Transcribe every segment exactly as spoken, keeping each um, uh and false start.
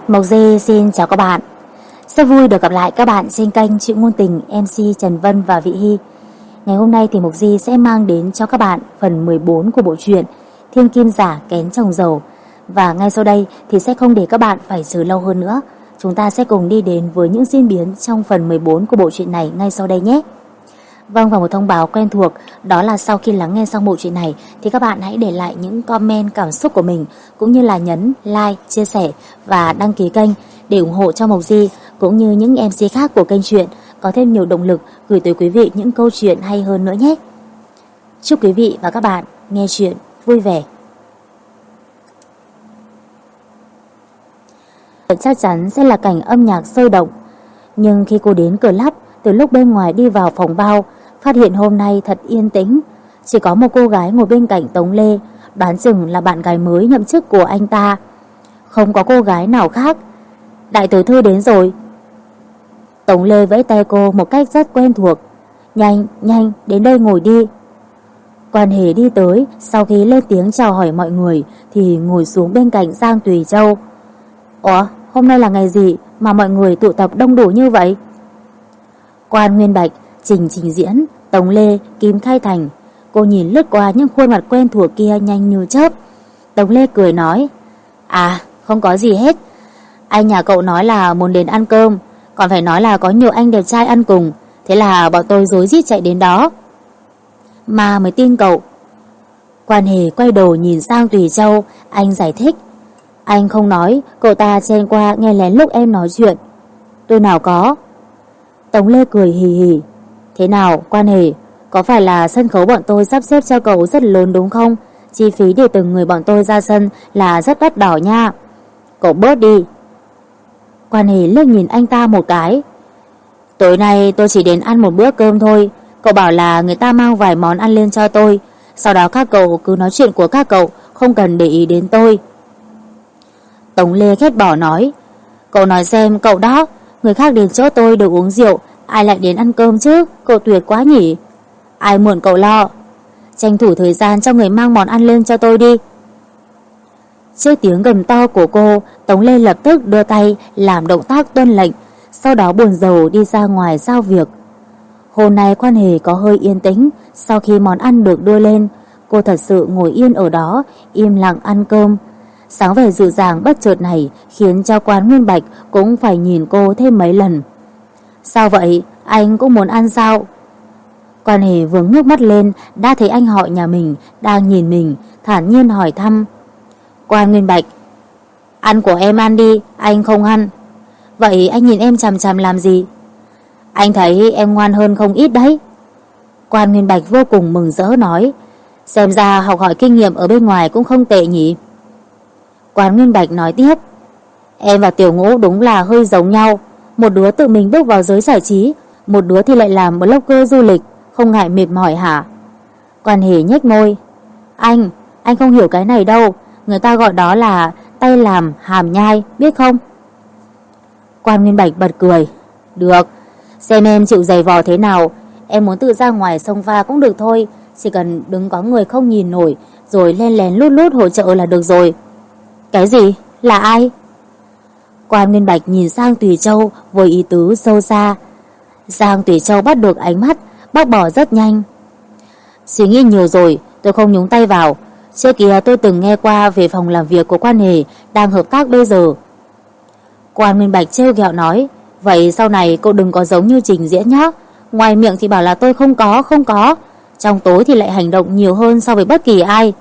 Mộc Di xin chào các bạn. Rất vui được gặp lại các bạn trên kênh Truyện Ngôn Tình em xê Trần Vân và Vị Hy. Ngày hôm nay thì Mộc Di sẽ mang đến cho các bạn phần mười bốn của bộ truyện Thiên Kim Giả Kén Chồng Dầu. Và ngay sau đây thì sẽ không để các bạn phải chờ lâu hơn nữa. Chúng ta sẽ cùng đi đến với những diễn biến trong phần mười bốn của bộ truyện này ngay sau đây nhé. Vâng, và một thông báo quen thuộc đó là sau khi lắng nghe xong bộ truyện này thì các bạn hãy để lại những comment cảm xúc của mình, cũng như là nhấn like, chia sẻ và đăng ký kênh để ủng hộ cho Mộc Di cũng như những em xê khác của kênh truyện có thêm nhiều động lực gửi tới quý vị những câu chuyện hay hơn nữa nhé. Chúc quý vị và các bạn nghe chuyện vui vẻ. Chắc chắn sẽ là cảnh âm nhạc sôi động, nhưng khi cô đến cửa lắp, từ lúc bên ngoài đi vào phòng bao, phát hiện hôm nay thật yên tĩnh. Chỉ có một cô gái ngồi bên cạnh Tống Lê, đoán chừng là bạn gái mới nhậm chức của anh ta. Không có cô gái nào khác. Đại tiểu thư đến rồi. Tống Lê vẫy tay cô một cách rất quen thuộc. Nhanh, nhanh, đến đây ngồi đi. Quan Hề đi tới, sau khi lên tiếng chào hỏi mọi người thì ngồi xuống bên cạnh Giang Tùy Châu. Ủa, hôm nay là ngày gì mà mọi người tụ tập đông đủ như vậy? Quan Nguyên Bạch, Trình Trình Diễn, Tống Lê, Kim Khai Thành. Cô nhìn lướt qua những khuôn mặt quen thuộc kia nhanh như chớp. Tống Lê cười nói: À, không có gì hết. Anh nhà cậu nói là muốn đến ăn cơm, còn phải nói là có nhiều anh đẹp trai ăn cùng, thế là bọn tôi rối rít chạy đến đó. Mà mới tin cậu. Quan Hề quay đầu nhìn sang Tùy Châu, anh giải thích: Anh không nói, cậu ta chen qua nghe lén lúc em nói chuyện. Tôi nào có. Tống Lê cười hì hì. Thế nào, Quan Hề, có phải là sân khấu bọn tôi sắp xếp cho cậu rất lớn đúng không? Chi phí để từng người bọn tôi ra sân là rất đắt đỏ nha. Cậu bớt đi. Quan Hề liếc nhìn anh ta một cái. Tối nay tôi chỉ đến ăn một bữa cơm thôi. Cậu bảo là người ta mang vài món ăn lên cho tôi, sau đó các cậu cứ nói chuyện của các cậu, không cần để ý đến tôi. Tống Lê ghét bỏ nói: Cậu nói xem cậu đó, người khác đến chỗ tôi được uống rượu, ai lại đến ăn cơm chứ? Cậu tuyệt quá nhỉ. Ai mượn cậu lo. Tranh thủ thời gian cho người mang món ăn lên cho tôi đi. Trước tiếng gầm to của cô, Tống Lê lập tức đưa tay làm động tác tuân lệnh, sau đó buồn rầu đi ra ngoài giao việc. Hôm nay Quan Hề có hơi yên tĩnh. Sau khi món ăn được đưa lên, cô thật sự ngồi yên ở đó, im lặng ăn cơm. Sáng vẻ dịu dàng bất chợt này khiến cho Quan Nguyên Bạch cũng phải nhìn cô thêm mấy lần. Sao vậy? Anh cũng muốn ăn sao? Quan Hề vừa ngước mắt lên đã thấy anh họ nhà mình đang nhìn mình, thản nhiên hỏi thăm. Quan Nguyên Bạch: Ăn của em ăn đi, anh không ăn. Vậy anh nhìn em chằm chằm làm gì? Anh thấy em ngoan hơn không ít đấy. Quan Nguyên Bạch vô cùng mừng rỡ nói: Xem ra học hỏi kinh nghiệm ở bên ngoài cũng không tệ nhỉ. Quan Nguyên Bạch nói tiếp: Em và Tiểu Ngũ đúng là hơi giống nhau. Một đứa tự mình bước vào giới giải trí, một đứa thì lại làm blogger du lịch, không ngại mệt mỏi hả? Quan Hề nhếch môi: Anh, anh không hiểu cái này đâu. Người ta gọi đó là tay làm hàm nhai, biết không? Quan Nguyên Bạch bật cười: Được, xem em chịu giày vò thế nào. Em muốn tự ra ngoài sông pha cũng được thôi, chỉ cần đừng có người không nhìn nổi rồi len lén lút lút hỗ trợ là được rồi. Cái gì? Là ai? Quan Nguyên Bạch nhìn sang Tùy Châu với ý tứ sâu xa. Giang Tùy Châu bắt được ánh mắt, bác bỏ rất nhanh. Suy nghĩ nhiều rồi, tôi không nhúng tay vào. Trước kia tôi từng nghe qua về phòng làm việc của Quan Hề đang hợp tác bây giờ. Quan Nguyên Bạch trêu ghẹo nói: Vậy sau này cậu đừng có giống như Trình Diễn nhé. Ngoài miệng thì bảo là tôi không có, không có, trong tối thì lại hành động nhiều hơn so với bất kỳ ai.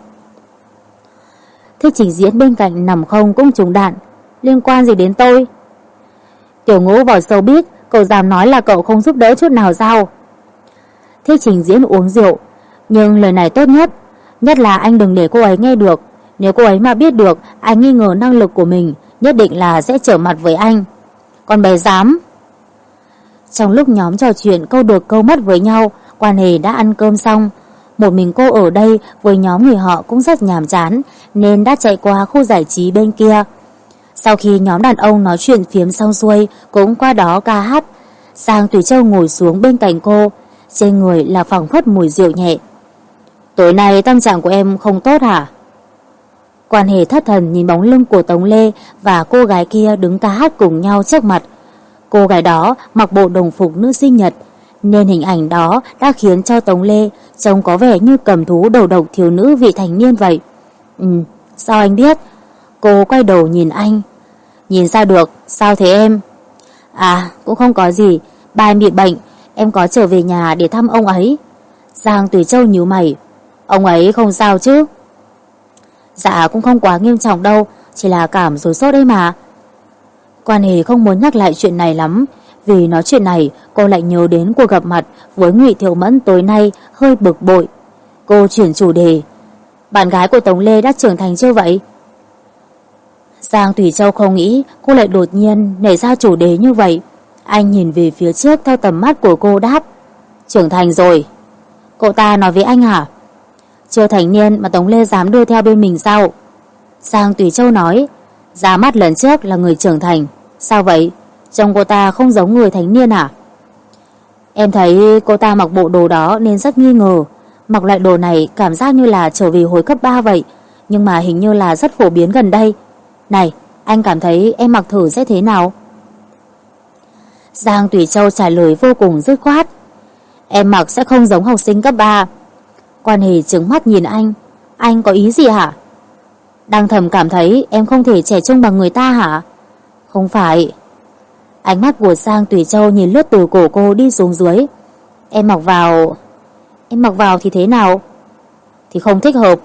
Thích Trình Diễn bên cạnh nằm không cũng trúng đạn. Liên quan gì đến tôi? Tiểu Ngũ vào sâu biết, cậu dám nói là cậu không giúp đỡ chút nào sao? Thích Trình Diễn uống rượu, nhưng lời này tốt nhất, nhất là anh đừng để cô ấy nghe được. Nếu cô ấy mà biết được anh nghi ngờ năng lực của mình, nhất định là sẽ trở mặt với anh. Còn bé dám. Trong lúc nhóm trò chuyện câu được câu mất với nhau, Quan Hề đã ăn cơm xong. Một mình cô ở đây với nhóm người họ cũng rất nhàm chán, nên đã chạy qua khu giải trí bên kia. Sau khi nhóm đàn ông nói chuyện phiếm xong xuôi, cũng qua đó ca hát. Giang Tùy Châu ngồi xuống bên cạnh cô, trên người là phảng phất mùi rượu nhẹ. Tối nay tâm trạng của em không tốt hả? Quan Hề thất thần nhìn bóng lưng của Tống Lê và cô gái kia đứng ca hát cùng nhau trước mặt. Cô gái đó mặc bộ đồng phục nữ sinh nhật, nên hình ảnh đó đã khiến cho Tống Lê trông có vẻ như cầm thú đầu độc thiếu nữ vị thành niên vậy. Ừ, sao anh biết? Cô quay đầu nhìn anh. Nhìn sao được, sao thế em? À, cũng không có gì, ba em bị bệnh, em có trở về nhà để thăm ông ấy. Giang Tùy Châu nhíu mày. Ông ấy không sao chứ? Dạ cũng không quá nghiêm trọng đâu, chỉ là cảm rồi sốt đấy mà. Quan Hề không muốn nhắc lại chuyện này lắm, vì nói chuyện này cô lại nhớ đến cuộc gặp mặt với Ngụy Thiệu Mẫn tối nay, hơi bực bội. Cô chuyển chủ đề. Bạn gái của Tống Lê đã trưởng thành chưa vậy? Giang Tùy Châu không nghĩ cô lại đột nhiên nảy ra chủ đề như vậy. Anh nhìn về phía trước theo tầm mắt của cô đáp. Trưởng thành rồi. Cậu ta nói với anh hả? Chưa thành niên mà Tống Lê dám đưa theo bên mình sao? Giang Tùy Châu nói. Ra mắt lần trước là người trưởng thành. Sao vậy? Trông cô ta không giống người thành niên à? Em thấy cô ta mặc bộ đồ đó nên rất nghi ngờ. Mặc loại đồ này cảm giác như là trở về hồi cấp ba vậy, nhưng mà hình như là rất phổ biến gần đây. Này, anh cảm thấy em mặc thử sẽ thế nào? Giang Tùy Châu trả lời vô cùng dứt khoát. Em mặc sẽ không giống học sinh cấp ba. Quan Hề trừng mắt nhìn anh. Anh có ý gì hả? Đang thầm cảm thấy em không thể trẻ trung bằng người ta hả? Không phải. Ánh mắt của Giang Tùy Châu nhìn lướt từ cổ cô đi xuống dưới. Em mặc vào... Em mặc vào thì thế nào? Thì không thích hợp.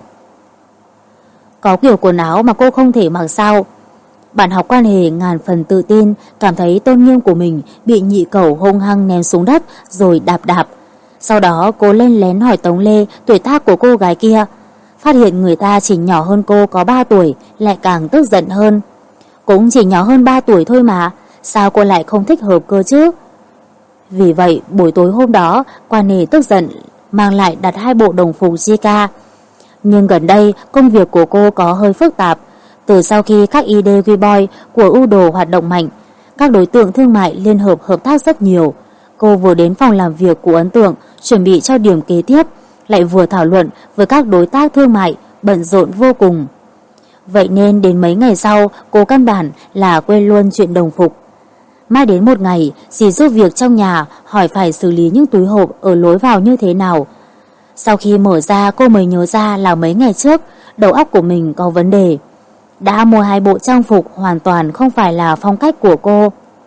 Có kiểu quần áo mà cô không thể mặc sao? Bạn học Quan Hề ngàn phần tự tin, cảm thấy tôn nghiêm của mình bị nhị cẩu hung hăng ném xuống đất rồi đạp đạp. Sau đó cô lên lén hỏi Tống Lê tuổi tác của cô gái kia. Phát hiện người ta chỉ nhỏ hơn cô có ba tuổi, lại càng tức giận hơn. Cũng chỉ nhỏ hơn ba tuổi thôi mà, sao cô lại không thích hợp cơ chứ? Vì vậy buổi tối hôm đó Quan Hề tức giận mang lại đặt hai bộ đồng phục Zika. Nhưng gần đây công việc của cô có hơi phức tạp. Từ sau khi các i đê Weboy của U Đồ hoạt động mạnh, các đối tượng thương mại liên hợp hợp tác rất nhiều. Cô vừa đến phòng làm việc của Ấn Tượng chuẩn bị cho điểm kế tiếp, lại vừa thảo luận với các đối tác thương mại, bận rộn vô cùng. Vậy nên đến mấy ngày sau cô căn bản là quên luôn chuyện đồng phục. Mãi đến một ngày, dì giúp việc trong nhà hỏi phải xử lý những túi hộp ở lối vào như thế nào. Sau khi mở ra cô mới nhớ ra là mấy ngày trước đầu óc của mình có vấn đề. Đã mua hai bộ trang phục hoàn toàn không phải là phong cách của cô.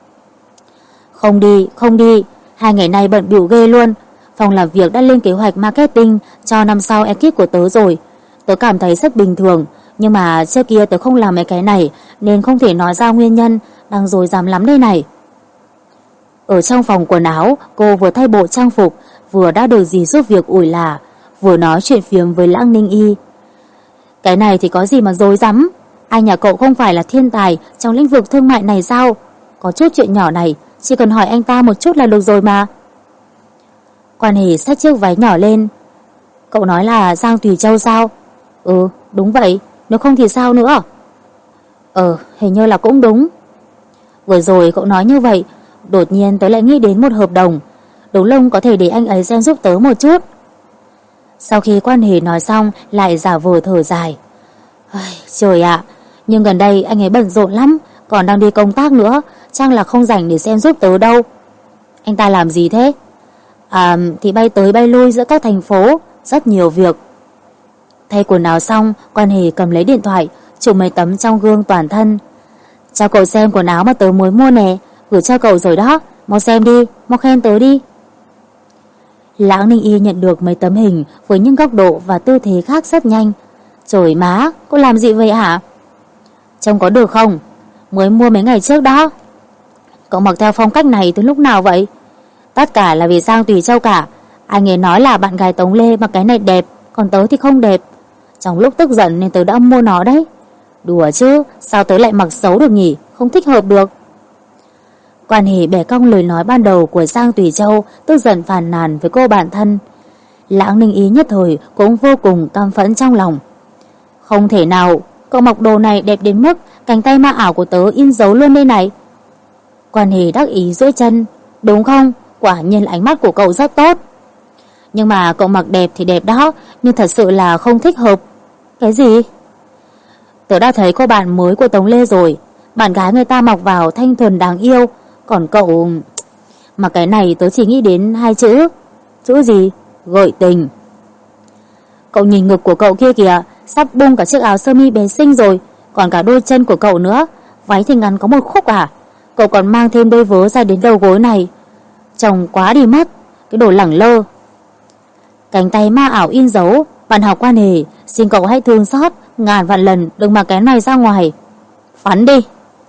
Không đi, không đi, hai ngày nay bận bịu ghê luôn. Phòng làm việc đã lên kế hoạch marketing cho năm sau ekip của tớ rồi. Tớ cảm thấy rất bình thường, nhưng mà trước kia tớ không làm mấy cái này nên không thể nói ra nguyên nhân, đang rối rắm lắm đây này. Ở trong phòng quần áo, cô vừa thay bộ trang phục, vừa đã được dì giúp việc ủi là, vừa nói chuyện phiếm với Lãng Ninh Y. Cái này thì có gì mà rối rắm? Anh nhà cậu không phải là thiên tài trong lĩnh vực thương mại này sao? Có chút chuyện nhỏ này, chỉ cần hỏi anh ta một chút là được rồi mà. Quan Hề xách chiếc váy nhỏ lên. Cậu nói là Giang Tùy Châu sao? Ừ, đúng vậy, nếu không thì sao nữa? Ờ, hình như là cũng đúng. Vừa rồi cậu nói như vậy, đột nhiên tớ lại nghĩ đến một hợp đồng. Đúng lông có thể để anh ấy xem giúp tớ một chút. Sau khi Quan Hề nói xong lại giả vờ thở dài. Trời ạ, nhưng gần đây anh ấy bận rộn lắm, còn đang đi công tác nữa, chắc là không rảnh để xem giúp tớ đâu. Anh ta làm gì thế? À, thì bay tới bay lui giữa các thành phố, rất nhiều việc. Thay quần áo xong, Quan Hề cầm lấy điện thoại, chụp mấy tấm trong gương toàn thân. Cho cậu xem quần áo mà tớ mới mua nè, gửi cho cậu rồi đó, mau xem đi, mau khen tớ đi. Lãng Ninh Y nhận được mấy tấm hình với những góc độ và tư thế khác rất nhanh. Trời má, cô làm gì vậy hả? Trông có được không? Mới mua mấy ngày trước đó. Cậu mặc theo phong cách này từ lúc nào vậy? Tất cả là vì Giang Tùy Châu cả. Anh ấy nói là bạn gái Tống Lê mặc cái này đẹp, còn tớ thì không đẹp. Trong lúc tức giận nên tớ đã mua nó đấy. Đùa chứ, sao tớ lại mặc xấu được nhỉ? Không thích hợp được. Quan Hề bẻ cong lời nói ban đầu của Giang Tùy Châu, tức giận phàn nàn với cô bạn thân. Lãng Ninh Y nhất thời cũng vô cùng căm phẫn trong lòng. Không thể nào, cậu mặc đồ này đẹp đến mức cánh tay ma ảo của tớ in dấu luôn đây này. Quan Hề đắc ý duỗi chân. Đúng không? Quả nhiên ánh mắt của cậu rất tốt. Nhưng mà cậu mặc đẹp thì đẹp đó, nhưng thật sự là không thích hợp. Cái gì? Tớ đã thấy cô bạn mới của Tống Lê rồi. Bạn gái người ta mặc vào thanh thuần đáng yêu. Còn cậu... Mà cái này tớ chỉ nghĩ đến hai chữ. Chữ gì? Gợi tình. Cậu nhìn ngực của cậu kia kìa, sắp bung cả chiếc áo sơ mi bé xinh rồi. Còn cả đôi chân của cậu nữa. Váy thì ngắn có một khúc à? Cậu còn mang thêm đôi vớ ra đến đầu gối này. Trông quá đi mất. Cái đồ lẳng lơ. Cánh tay ma ảo in dấu. Bạn học Quan Hề, xin cậu hãy thương xót, ngàn vạn lần đừng mặc cái này ra ngoài. Phắn đi.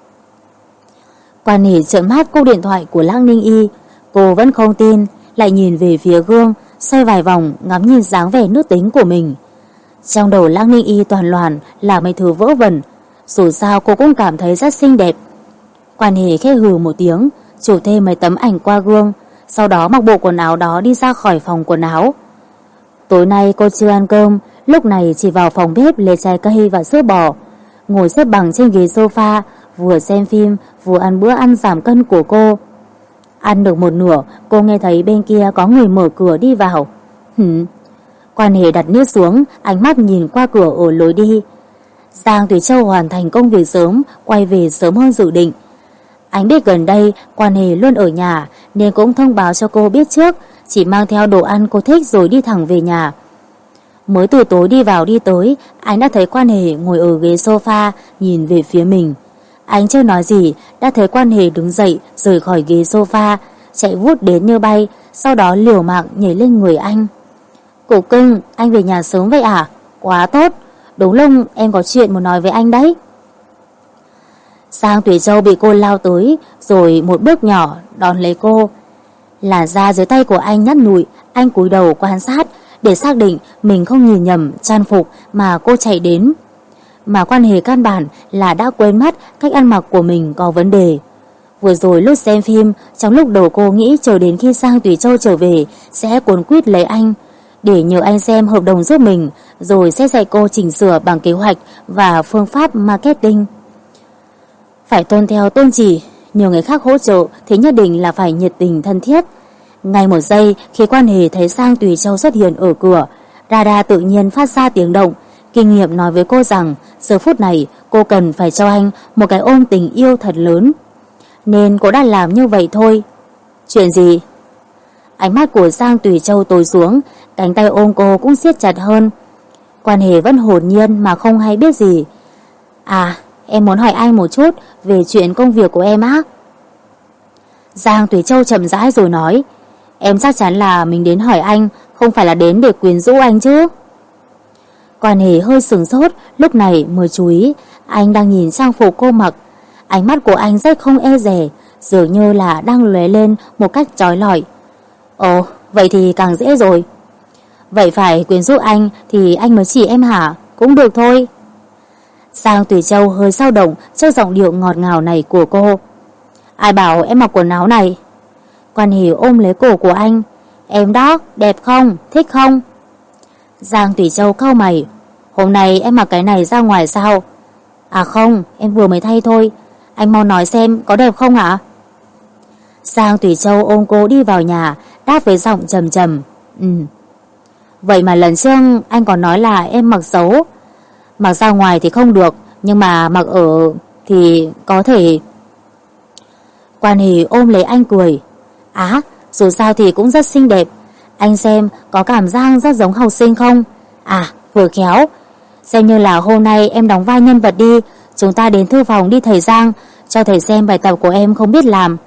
Quan Hề trợn mắt cúp điện thoại của Lăng Ninh Y. Cô vẫn không tin, lại nhìn về phía gương, xoay vài vòng ngắm nhìn dáng vẻ nữ tính của mình. Trong đầu Lăng Ninh Y toàn loạn là mấy thứ vớ vẩn. Dù sao cô cũng cảm thấy rất xinh đẹp. Quan Hề khẽ hừ một tiếng, chụp thêm mấy tấm ảnh qua gương, sau đó mặc bộ quần áo đó đi ra khỏi phòng quần áo. Tối nay cô chưa ăn cơm, lúc này chỉ vào phòng bếp lấy trái cây và sữa bò, ngồi xếp bằng trên ghế sofa, vừa xem phim vừa ăn bữa ăn giảm cân của cô. Ăn được một nửa, cô nghe thấy bên kia có người mở cửa đi vào. Hửm. Quan Hề đặt nĩa xuống, ánh mắt nhìn qua cửa ở lối đi. Giang Tùy Châu hoàn thành công việc sớm, quay về sớm hơn dự định. Anh biết gần đây Quan Hề luôn ở nhà, nên cũng thông báo cho cô biết trước, chỉ mang theo đồ ăn cô thích rồi đi thẳng về nhà. Mới từ tối đi vào đi tới, anh đã thấy Quan Hề ngồi ở ghế sofa nhìn về phía mình. Anh chưa nói gì, đã thấy Quan Hề đứng dậy rời khỏi ghế sofa, chạy vút đến như bay, sau đó liều mạng nhảy lên người anh. Cổ cưng, anh về nhà sớm vậy à? Quá tốt, đúng lúc em có chuyện muốn nói với anh đấy. Giang Tùy Châu bị cô lao tới, rồi một bước nhỏ đón lấy cô. Làn da dưới tay của anh nhẵn nhụi, anh cúi đầu quan sát để xác định mình không nhìn nhầm trang phục mà cô chạy đến. Mà Quan Hề căn bản là đã quên mất cách ăn mặc của mình có vấn đề. Vừa rồi lúc xem phim, trong lúc đầu cô nghĩ chờ đến khi Giang Tùy Châu trở về sẽ cuốn quýt lấy anh, để nhờ anh xem hợp đồng giúp mình, rồi sẽ dạy cô chỉnh sửa bằng kế hoạch và phương pháp marketing. Phải tuân theo tôn chỉ, nhờ người khác hỗ trợ thì nhất định là phải nhiệt tình thân thiết. Ngay một giây khi Quan Hề thấy Giang Tùy Châu xuất hiện ở cửa, radar tự nhiên phát ra tiếng động. Kinh nghiệm nói với cô rằng giờ phút này cô cần phải cho anh một cái ôm tình yêu thật lớn. Nên cô đã làm như vậy thôi. Chuyện gì? Ánh mắt của Giang Tùy Châu tối xuống, cánh tay ôm cô cũng siết chặt hơn. Quan Hề vẫn hồn nhiên mà không hay biết gì. À, em muốn hỏi anh một chút về chuyện công việc của em á. Giang Tùy Châu chậm rãi rồi nói, em chắc chắn là mình đến hỏi anh, không phải là đến để quyến rũ anh chứ. Quan Hề hơi sửng sốt, lúc này mới chú ý anh đang nhìn trang phục cô mặc. Ánh mắt của anh rất không e dè, dường như là đang lóe lên một cách chói lọi. Ồ, vậy thì càng dễ rồi. Vậy phải quyến rũ anh thì anh mới chỉ em hả? Cũng được thôi. Giang Tùy Châu hơi dao động trước giọng điệu ngọt ngào này của cô. Ai bảo em mặc quần áo này? Quan Hề ôm lấy cổ của anh. Em đó, đẹp không? Thích không? Giang Tùy Châu cau mày. Hôm nay em mặc cái này ra ngoài sao? À không, em vừa mới thay thôi. Anh mau nói xem có đẹp không ạ? Giang Tùy Châu ôm cô đi vào nhà, đáp với giọng trầm trầm. Ừ. Vậy mà lần trước anh còn nói là em mặc xấu. Mặc ra ngoài thì không được, nhưng mà mặc ở thì có thể. Quan Hề ôm lấy anh cười. Á, dù sao thì cũng rất xinh đẹp. Anh xem có cảm giác rất giống học sinh không? À, vừa khéo. Xem như là hôm nay em đóng vai nhân vật đi. Chúng ta đến thư phòng đi thầy Giang, cho thầy xem bài tập của em không biết làm.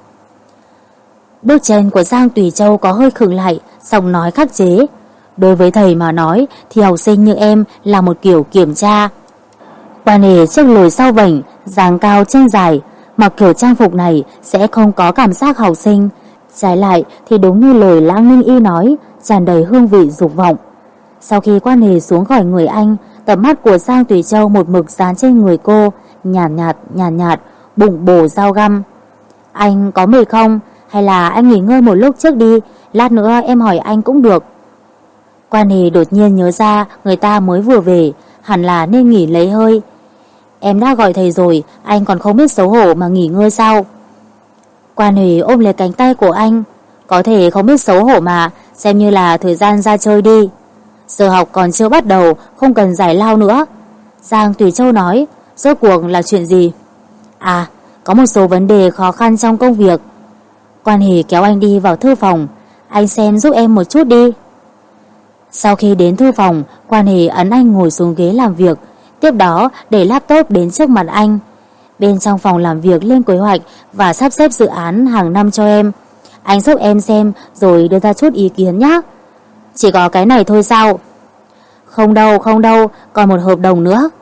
Bước chân của Giang Tùy Châu có hơi khựng lại, giọng nói khắc chế. Đối với thầy mà nói thì học sinh như em là một kiểu kiểm tra. Quan Hề trước lùi sau vảnh, dáng cao chân dài, mặc kiểu trang phục này sẽ không có cảm giác học sinh. Trái lại thì đúng như lời Lãng Ninh Y nói, tràn đầy hương vị dục vọng. Sau khi Quan Hề xuống khỏi người anh, tầm mắt của Giang Tùy Châu một mực dán trên người cô, nhàn nhạt nhàn nhạt, nhạt, bụng bổ dao găm. Anh có mệt không? Hay là anh nghỉ ngơi một lúc trước đi, lát nữa em hỏi anh cũng được. Quan Hề đột nhiên nhớ ra người ta mới vừa về, hẳn là nên nghỉ lấy hơi. Em đã gọi thầy rồi, anh còn không biết xấu hổ mà nghỉ ngơi sao? Quan Hề ôm lấy cánh tay của anh. Có thể không biết xấu hổ mà, xem như là thời gian ra chơi đi. Giờ học còn chưa bắt đầu, không cần giải lao nữa. Giang Tùy Châu nói. Rốt cuộc là chuyện gì? À, có một số vấn đề khó khăn trong công việc. Quan Hỷ kéo anh đi vào thư phòng. Anh xem giúp em một chút đi. Sau khi đến thư phòng, Quan Hỷ ấn anh ngồi xuống ghế làm việc, tiếp đó để laptop đến trước mặt anh. Bên trong phòng làm việc lên kế hoạch và sắp xếp dự án hàng năm cho em. Anh giúp em xem rồi đưa ra chút ý kiến nhé. Chỉ có cái này thôi sao? Không đâu, không đâu, còn một hợp đồng nữa.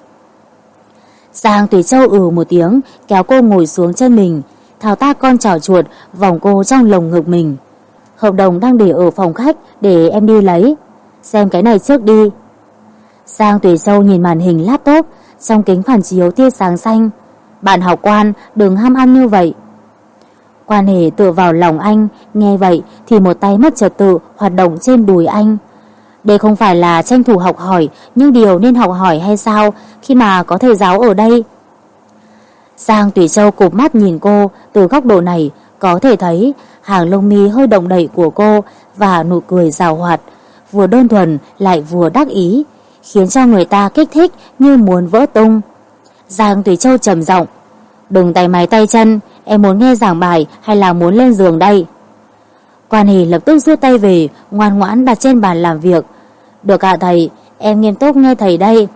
Giang Tùy Châu ừ một tiếng, kéo cô ngồi xuống chân mình, thao tác con trỏ chuột vòng cô trong lồng ngực mình. Hợp đồng đang để ở phòng khách, để em đi lấy. Xem cái này trước đi. Giang Tùy Châu nhìn màn hình laptop, trong kính phản chiếu tia sáng xanh. Bạn học Quan, đừng ham ăn như vậy. Quan Hề tựa vào lòng anh, nghe vậy thì một tay mất trật tự hoạt động trên đùi anh. Đây không phải là tranh thủ học hỏi nhưng điều nên học hỏi hay sao khi mà có thầy giáo ở đây? Giang Tùy Châu cụp mắt nhìn cô, từ góc độ này có thể thấy hàng lông mi hơi động đậy của cô và nụ cười giảo hoạt, vừa đơn thuần lại vừa đắc ý, khiến cho người ta kích thích như muốn vỡ tung. Giang Tùy Châu trầm giọng, đừng tay máy tay chân, em muốn nghe giảng bài hay là muốn lên giường đây? Quan Hỷ lập tức rút tay về, ngoan ngoãn đặt trên bàn làm việc. Được ạ thầy, em nghiêm túc nghe thầy đây.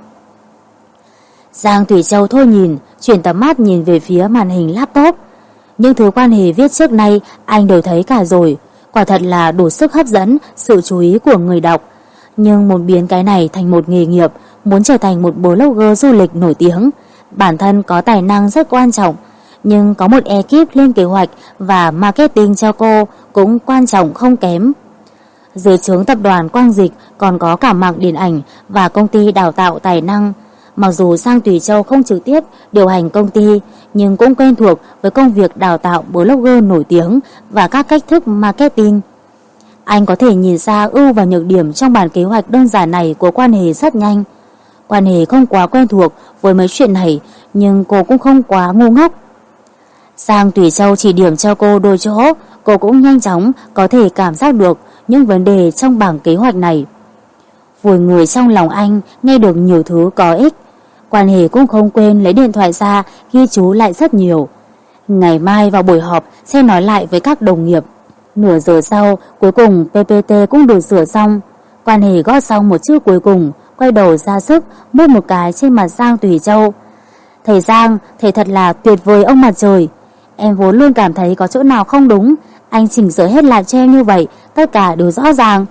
Giang Tùy Châu thôi nhìn, chuyển tầm mắt nhìn về phía màn hình laptop. Những thứ Quan Hỷ viết trước nay anh đều thấy cả rồi, quả thật là đủ sức hấp dẫn sự chú ý của người đọc. Nhưng muốn biến cái này thành một nghề nghiệp, muốn trở thành một blogger du lịch nổi tiếng, bản thân có tài năng rất quan trọng, nhưng có một ekip lên kế hoạch và marketing cho cô cũng quan trọng không kém. Dưới trướng tập đoàn Quang Dịch còn có cả mảng điện ảnh và công ty đào tạo tài năng. Mặc dù Giang Tùy Châu không trực tiếp điều hành công ty, nhưng cũng quen thuộc với công việc đào tạo blogger nổi tiếng và các cách thức marketing. Anh có thể nhìn ra ưu và nhược điểm trong bản kế hoạch đơn giản này của Quan Hề rất nhanh. Quan Hề không quá quen thuộc với mấy chuyện này, nhưng cô cũng không quá ngu ngốc. Giang Tùy Châu chỉ điểm cho cô đôi chỗ, cô cũng nhanh chóng có thể cảm giác được những vấn đề trong bảng kế hoạch này. Vùi người trong lòng anh nghe được nhiều thứ có ích. Quan Hề cũng không quên lấy điện thoại ra ghi chú lại rất nhiều. Ngày mai vào buổi họp sẽ nói lại với các đồng nghiệp. Nửa giờ sau, cuối cùng pê pê tê cũng được sửa xong. Quan Hề gót xong một chữ cuối cùng, quay đầu ra sức mút một cái trên mặt Giang Tùy Châu. Thầy Giang, thầy thật là tuyệt vời ông mặt trời. Em vốn luôn cảm thấy có chỗ nào không đúng, anh chỉnh sửa hết lại cho em như vậy, tất cả đều rõ ràng.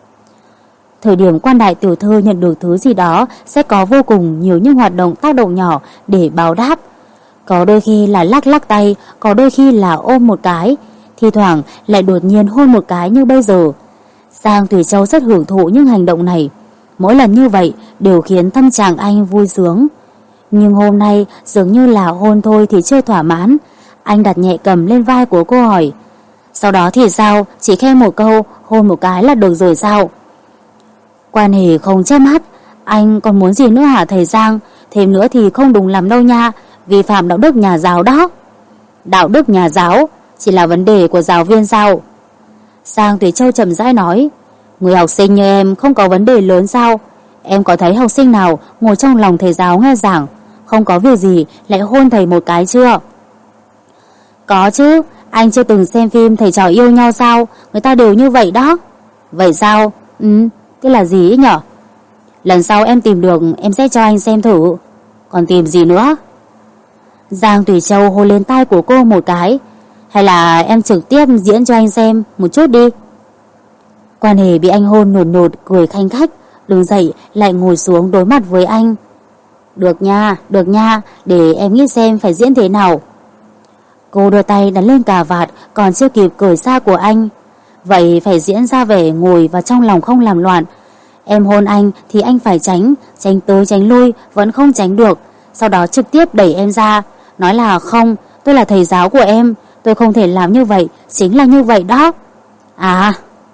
Thời điểm Quan đại tiểu thư nhận được thứ gì đó sẽ có vô cùng nhiều những hoạt động tác động nhỏ để báo đáp. Có đôi khi là lắc lắc tay, có đôi khi là ôm một cái, thi thoảng lại đột nhiên hôn một cái như bây giờ. Giang Tùy Châu rất hưởng thụ những hành động này. Mỗi lần như vậy đều khiến tâm trạng anh vui sướng. Nhưng hôm nay dường như là hôn thôi thì chưa thỏa mãn. Anh đặt nhẹ cầm lên vai của cô hỏi, sau đó thì sao, chỉ khen một câu, hôn một cái là được rồi sao? Quan Hề không chớp mắt, anh còn muốn gì nữa hả thầy Giang? Thêm nữa thì không đúng lắm đâu nha, vi phạm đạo đức nhà giáo đó. Đạo đức nhà giáo chỉ là vấn đề của giáo viên sao? Giang Tùy Châu chậm rãi nói, người học sinh như em không có vấn đề lớn sao? Em có thấy học sinh nào ngồi trong lòng thầy giáo nghe giảng, không có việc gì lại hôn thầy một cái chưa? Có chứ, anh chưa từng xem phim thầy trò yêu nhau sao? Người ta đều như vậy đó. Vậy sao? Ừ, thế là gì ấy nhở? Lần sau em tìm được em sẽ cho anh xem thử. Còn tìm gì nữa? Giang Tùy Châu hôn lên tai của cô một cái. Hay là em trực tiếp diễn cho anh xem một chút đi. Quan Hề bị anh hôn nột nột cười khanh khách, đứng dậy lại ngồi xuống đối mặt với anh. Được nha, được nha, để em nghĩ xem phải diễn thế nào. Cô đưa tay đánh lên cà vạt còn chưa kịp cởi xa của anh. Vậy phải diễn ra vẻ ngồi và trong lòng không làm loạn. Em hôn anh thì anh phải tránh, tránh tới tránh lui vẫn không tránh được. Sau đó trực tiếp đẩy em ra, nói là không, tôi là thầy giáo của em, tôi không thể làm như vậy, chính là như vậy đó. À.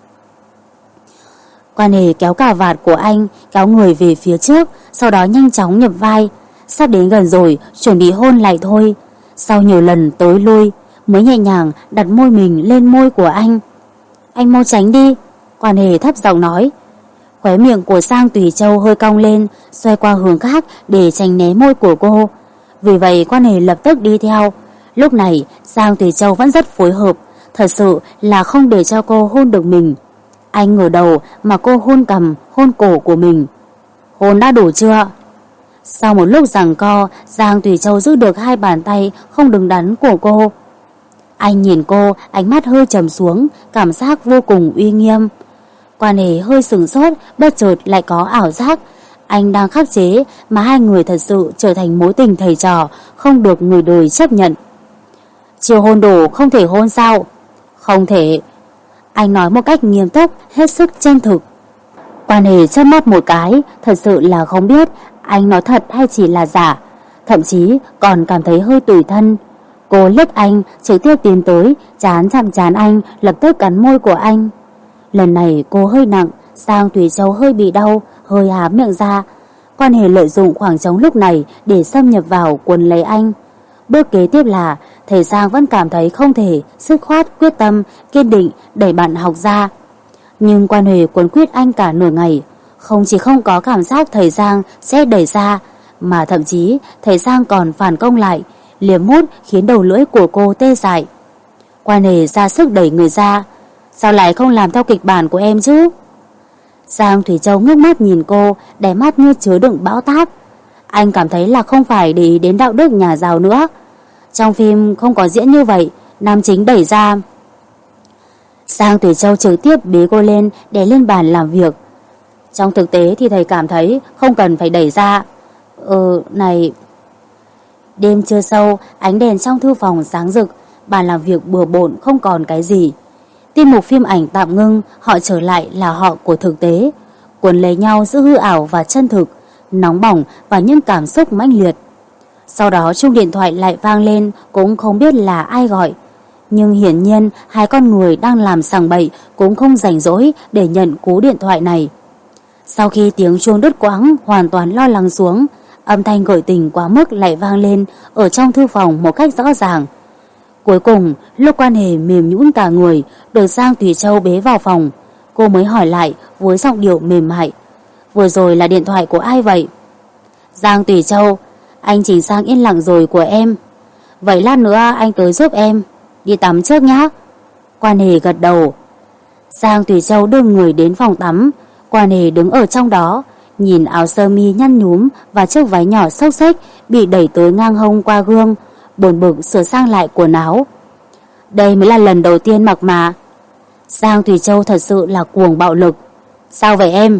Quan Hề kéo cà vạt của anh, kéo người về phía trước, sau đó nhanh chóng nhập vai. Sắp đến gần rồi, chuẩn bị hôn lại thôi. Sau nhiều lần tới lui, mới nhẹ nhàng đặt môi mình lên môi của anh. Anh mau tránh đi, Quan Hề thấp giọng nói. Khóe miệng của Giang Tùy Châu hơi cong lên, xoay qua hướng khác để tránh né môi của cô. Vì vậy quan hệ lập tức đi theo. Lúc này Giang Tùy Châu vẫn rất phối hợp, thật sự là không để cho cô hôn được mình. Anh ngửa đầu mà cô hôn cằm, hôn cổ của mình. Hôn đã đủ chưa? Sau một lúc giằng co, Giang Tùy Châu giữ được hai bàn tay không đứng đắn của cô. Anh nhìn cô, ánh mắt hơi trầm xuống, cảm giác vô cùng uy nghiêm. Quan hệ hơi sửng sốt, bất chợt lại có ảo giác anh đang khắc chế, mà hai người thật sự trở thành mối tình thầy trò, không được người đời chấp nhận. Chưa hôn đủ không thể hôn sao? Không thể. Anh nói một cách nghiêm túc, hết sức chân thực. Quan hệ chớp mắt một cái, thật sự là không biết anh nói thật hay chỉ là giả, thậm chí còn cảm thấy hơi tủi thân. Cô liếc anh, trực tiếp tiến tới, chán chạm chán anh, lập tức cắn môi của anh. Lần này cô hơi nặng, Giang Tùy Châu hơi bị đau, hơi há miệng ra. Quan hệ lợi dụng khoảng trống lúc này để xâm nhập vào quấn lấy anh. Bước kế tiếp là thầy Giang vẫn cảm thấy không thể, dứt khoát quyết tâm, kiên định đẩy bạn học ra. Nhưng quan hệ quấn quýt anh cả nửa ngày, không chỉ không có cảm giác thầy Giang sẽ đẩy ra, mà thậm chí thầy Giang còn phản công lại, liếm mút khiến đầu lưỡi của cô tê dại. Quan hệ ra sức đẩy người ra. Sao lại không làm theo kịch bản của em chứ? Giang Thủy Châu ngước mắt nhìn cô, đáy mắt như chứa đựng bão táp. Anh cảm thấy là không phải để ý đến đạo đức nhà giàu nữa. Trong phim không có diễn như vậy, nam chính đẩy ra. Giang Thủy Châu trực tiếp bế cô lên, đè lên bàn làm việc. Trong thực tế thì thầy cảm thấy không cần phải đẩy ra. Ừ, này... Đêm trưa sâu, ánh đèn trong thư phòng sáng rực, bàn làm việc bừa bộn không còn cái gì. Tiết mục phim ảnh tạm ngưng, họ trở lại là họ của thực tế, cuốn lấy nhau giữa hư ảo và chân thực, nóng bỏng và những cảm xúc mãnh liệt. Sau đó chuông điện thoại lại vang lên, cũng không biết là ai gọi. Nhưng hiển nhiên hai con người đang làm sằng bậy cũng không rảnh rỗi để nhận cú điện thoại này. Sau khi tiếng chuông đứt quãng hoàn toàn lo lắng xuống, âm thanh gợi tình quá mức lại vang lên ở trong thư phòng một cách rõ ràng. Cuối cùng, lúc quan hệ mềm nhũn cả người, được Giang Tùy Châu bế vào phòng, cô mới hỏi lại với giọng điệu mềm mại. Vừa rồi là điện thoại của ai vậy? Giang Tùy Châu, anh chỉnh sang yên lặng rồi của em. Vậy lát nữa anh tới giúp em. Đi tắm trước nhá. Quan hệ gật đầu. Giang Tùy Châu đưa người đến phòng tắm. Quan hệ đứng ở trong đó, nhìn áo sơ mi nhăn nhúm và chiếc váy nhỏ xốc xếch bị đẩy tới ngang hông qua gương, buồn bực sửa sang lại quần áo. Đây mới là lần đầu tiên mặc mà. Giang Tùy Châu thật sự là cuồng bạo lực. Sao vậy em?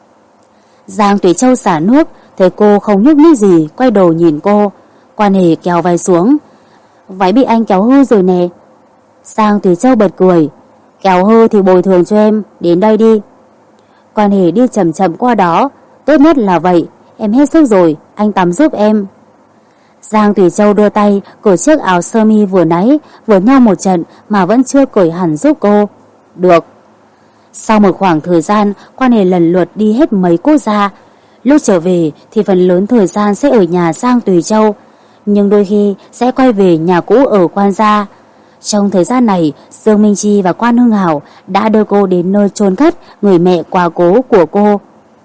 Giang Tùy Châu xả nước, thấy cô không nhúc nhích gì, quay đầu nhìn cô. Quan hệ kéo váy xuống. Váy bị anh kéo hư rồi nè. Giang Tùy Châu bật cười. Kéo hư thì bồi thường cho em, đến đây đi. Quan hệ đi chậm chậm qua đó. Tốt nhất là vậy, em hết sức rồi, anh tắm giúp em. Giang Tùy Châu đưa tay cởi chiếc áo sơ mi vừa nãy vừa nhau một trận mà vẫn chưa cởi hẳn giúp cô. Được. Sau một khoảng thời gian, quan hệ lần lượt đi hết mấy quốc gia. Lúc trở về thì phần lớn thời gian sẽ ở nhà Giang Tùy Châu, nhưng đôi khi sẽ quay về nhà cũ ở Quan Gia. Trong thời gian này, Dương Minh Chi và Quan Hưng Hảo đã đưa cô đến nơi chôn cất người mẹ quá cố của cô.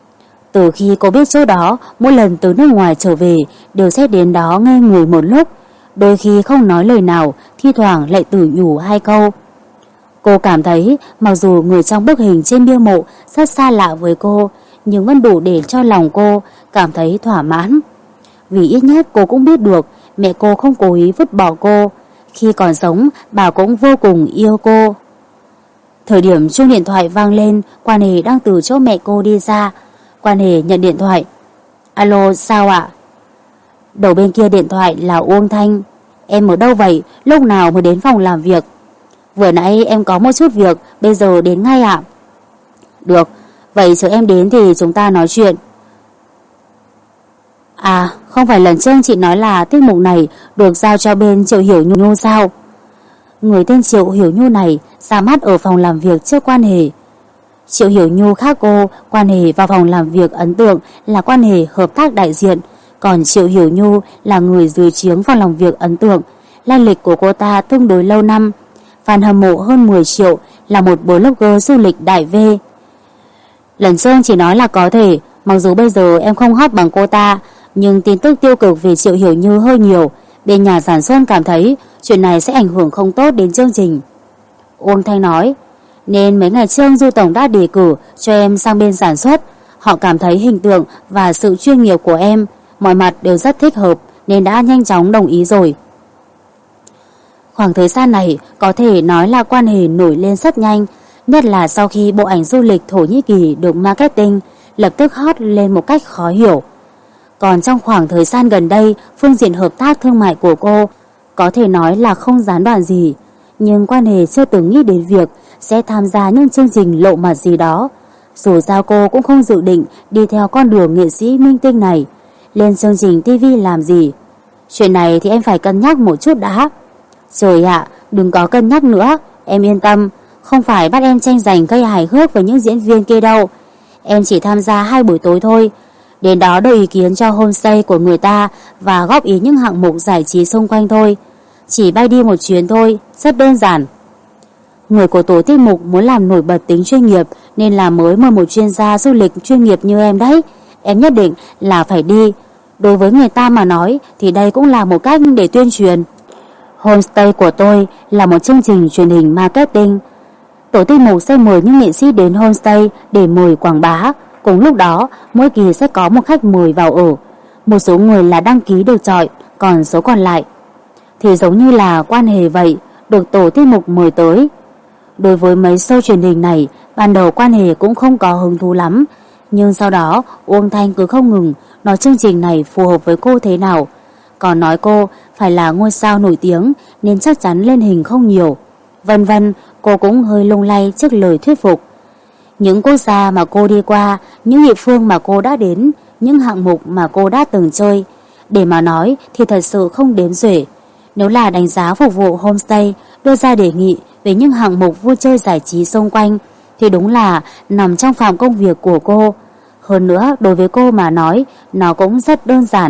Từ khi cô biết chỗ đó, mỗi lần từ nước ngoài trở về đều sẽ đến đó ngây người một lúc, đôi khi không nói lời nào, thi thoảng lại tự nhủ hai câu. Cô cảm thấy mặc dù người trong bức hình trên bia mộ rất xa lạ với cô, nhưng vẫn đủ để cho lòng cô cảm thấy thỏa mãn. Vì ít nhất cô cũng biết được mẹ cô không cố ý vứt bỏ cô. Khi còn sống, bà cũng vô cùng yêu cô. Thời điểm chuông điện thoại vang lên, Quan Hề đang từ chỗ mẹ cô đi ra. Quan Hề nhận điện thoại. Alo, sao ạ? Đầu bên kia điện thoại là Uông Thanh. Em ở đâu vậy? Lúc nào mới đến phòng làm việc? Vừa nãy em có một chút việc, bây giờ đến ngay ạ. Được, vậy chờ em đến thì chúng ta nói chuyện. À, không phải lần trước chị nói là tiết mục này được giao cho bên Triệu Hiểu Nhu sao? Người tên Triệu Hiểu Nhu này ra mắt ở phòng làm việc trước Quan Hề. Triệu Hiểu Nhu khác cô, Quan Hề vào phòng làm việc ấn tượng là Quan Hề hợp tác đại diện, còn Triệu Hiểu Nhu là người dưới trướng phòng làm việc ấn tượng. Lai lịch của cô ta tương đối lâu năm, fan hâm mộ hơn mười triệu, là một blogger du lịch đại V. Lần trước chỉ nói là có thể, mặc dù bây giờ em không hot bằng cô ta, Nhưng tin tức tiêu cực về Triệu Hiểu Như hơi nhiều. Bên nhà sản xuất cảm thấy chuyện này sẽ ảnh hưởng không tốt đến chương trình. Uông Thanh nói, nên mấy ngày trước Du tổng đã đề cử cho em sang bên sản xuất. Họ cảm thấy hình tượng và sự chuyên nghiệp của em mọi mặt đều rất thích hợp, nên đã nhanh chóng đồng ý rồi. Khoảng thời gian này có thể nói là quan hệ nổi lên rất nhanh, nhất là sau khi bộ ảnh du lịch Thổ Nhĩ Kỳ được marketing, lập tức hot lên một cách khó hiểu. Còn trong khoảng thời gian gần đây, phương diện hợp tác thương mại của cô có thể nói là không gián đoạn gì, nhưng quan hệ chưa từng nghĩ đến việc sẽ tham gia những chương trình lộ mặt gì đó. Dù sao cô cũng không dự định đi theo con đường nghệ sĩ minh tinh này, lên chương trình ti vi làm gì. Chuyện này thì em phải cân nhắc một chút đã. Trời ạ, đừng có cân nhắc nữa, em yên tâm, không phải bắt em tranh giành gây hài hước với những diễn viên kia đâu. Em chỉ tham gia hai buổi tối thôi, đến đó đưa ý kiến cho homestay của người ta và góp ý những hạng mục giải trí xung quanh thôi. Chỉ bay đi một chuyến thôi, rất đơn giản. Người của tổ tiết mục muốn làm nổi bật tính chuyên nghiệp nên là mới mời một chuyên gia du lịch chuyên nghiệp như em đấy. Em nhất định là phải đi. Đối với người ta mà nói thì đây cũng là một cách để tuyên truyền. Homestay của tôi là một chương trình truyền hình marketing. Tổ tiết mục sẽ mời những nghệ sĩ đến homestay để mời quảng bá. Cùng lúc đó, mỗi kỳ sẽ có một khách mời vào ở. Một số người là đăng ký được chọn, còn số còn lại thì giống như là quan hệ vậy, được tổ tiết mục mời tới. Đối với mấy show truyền hình này, ban đầu quan hệ cũng không có hứng thú lắm, nhưng sau đó Uông Thanh cứ không ngừng nói chương trình này phù hợp với cô thế nào, còn nói cô phải là ngôi sao nổi tiếng nên chắc chắn lên hình không nhiều, vân vân. Cô cũng hơi lung lay trước lời thuyết phục. Những quốc gia mà cô đi qua, những địa phương mà cô đã đến, những hạng mục mà cô đã từng chơi, để mà nói thì thật sự không đếm xuể. Nếu là đánh giá phục vụ homestay, đưa ra đề nghị về những hạng mục vui chơi giải trí xung quanh thì đúng là nằm trong phạm công việc của cô. Hơn nữa, đối với cô mà nói, nó cũng rất đơn giản.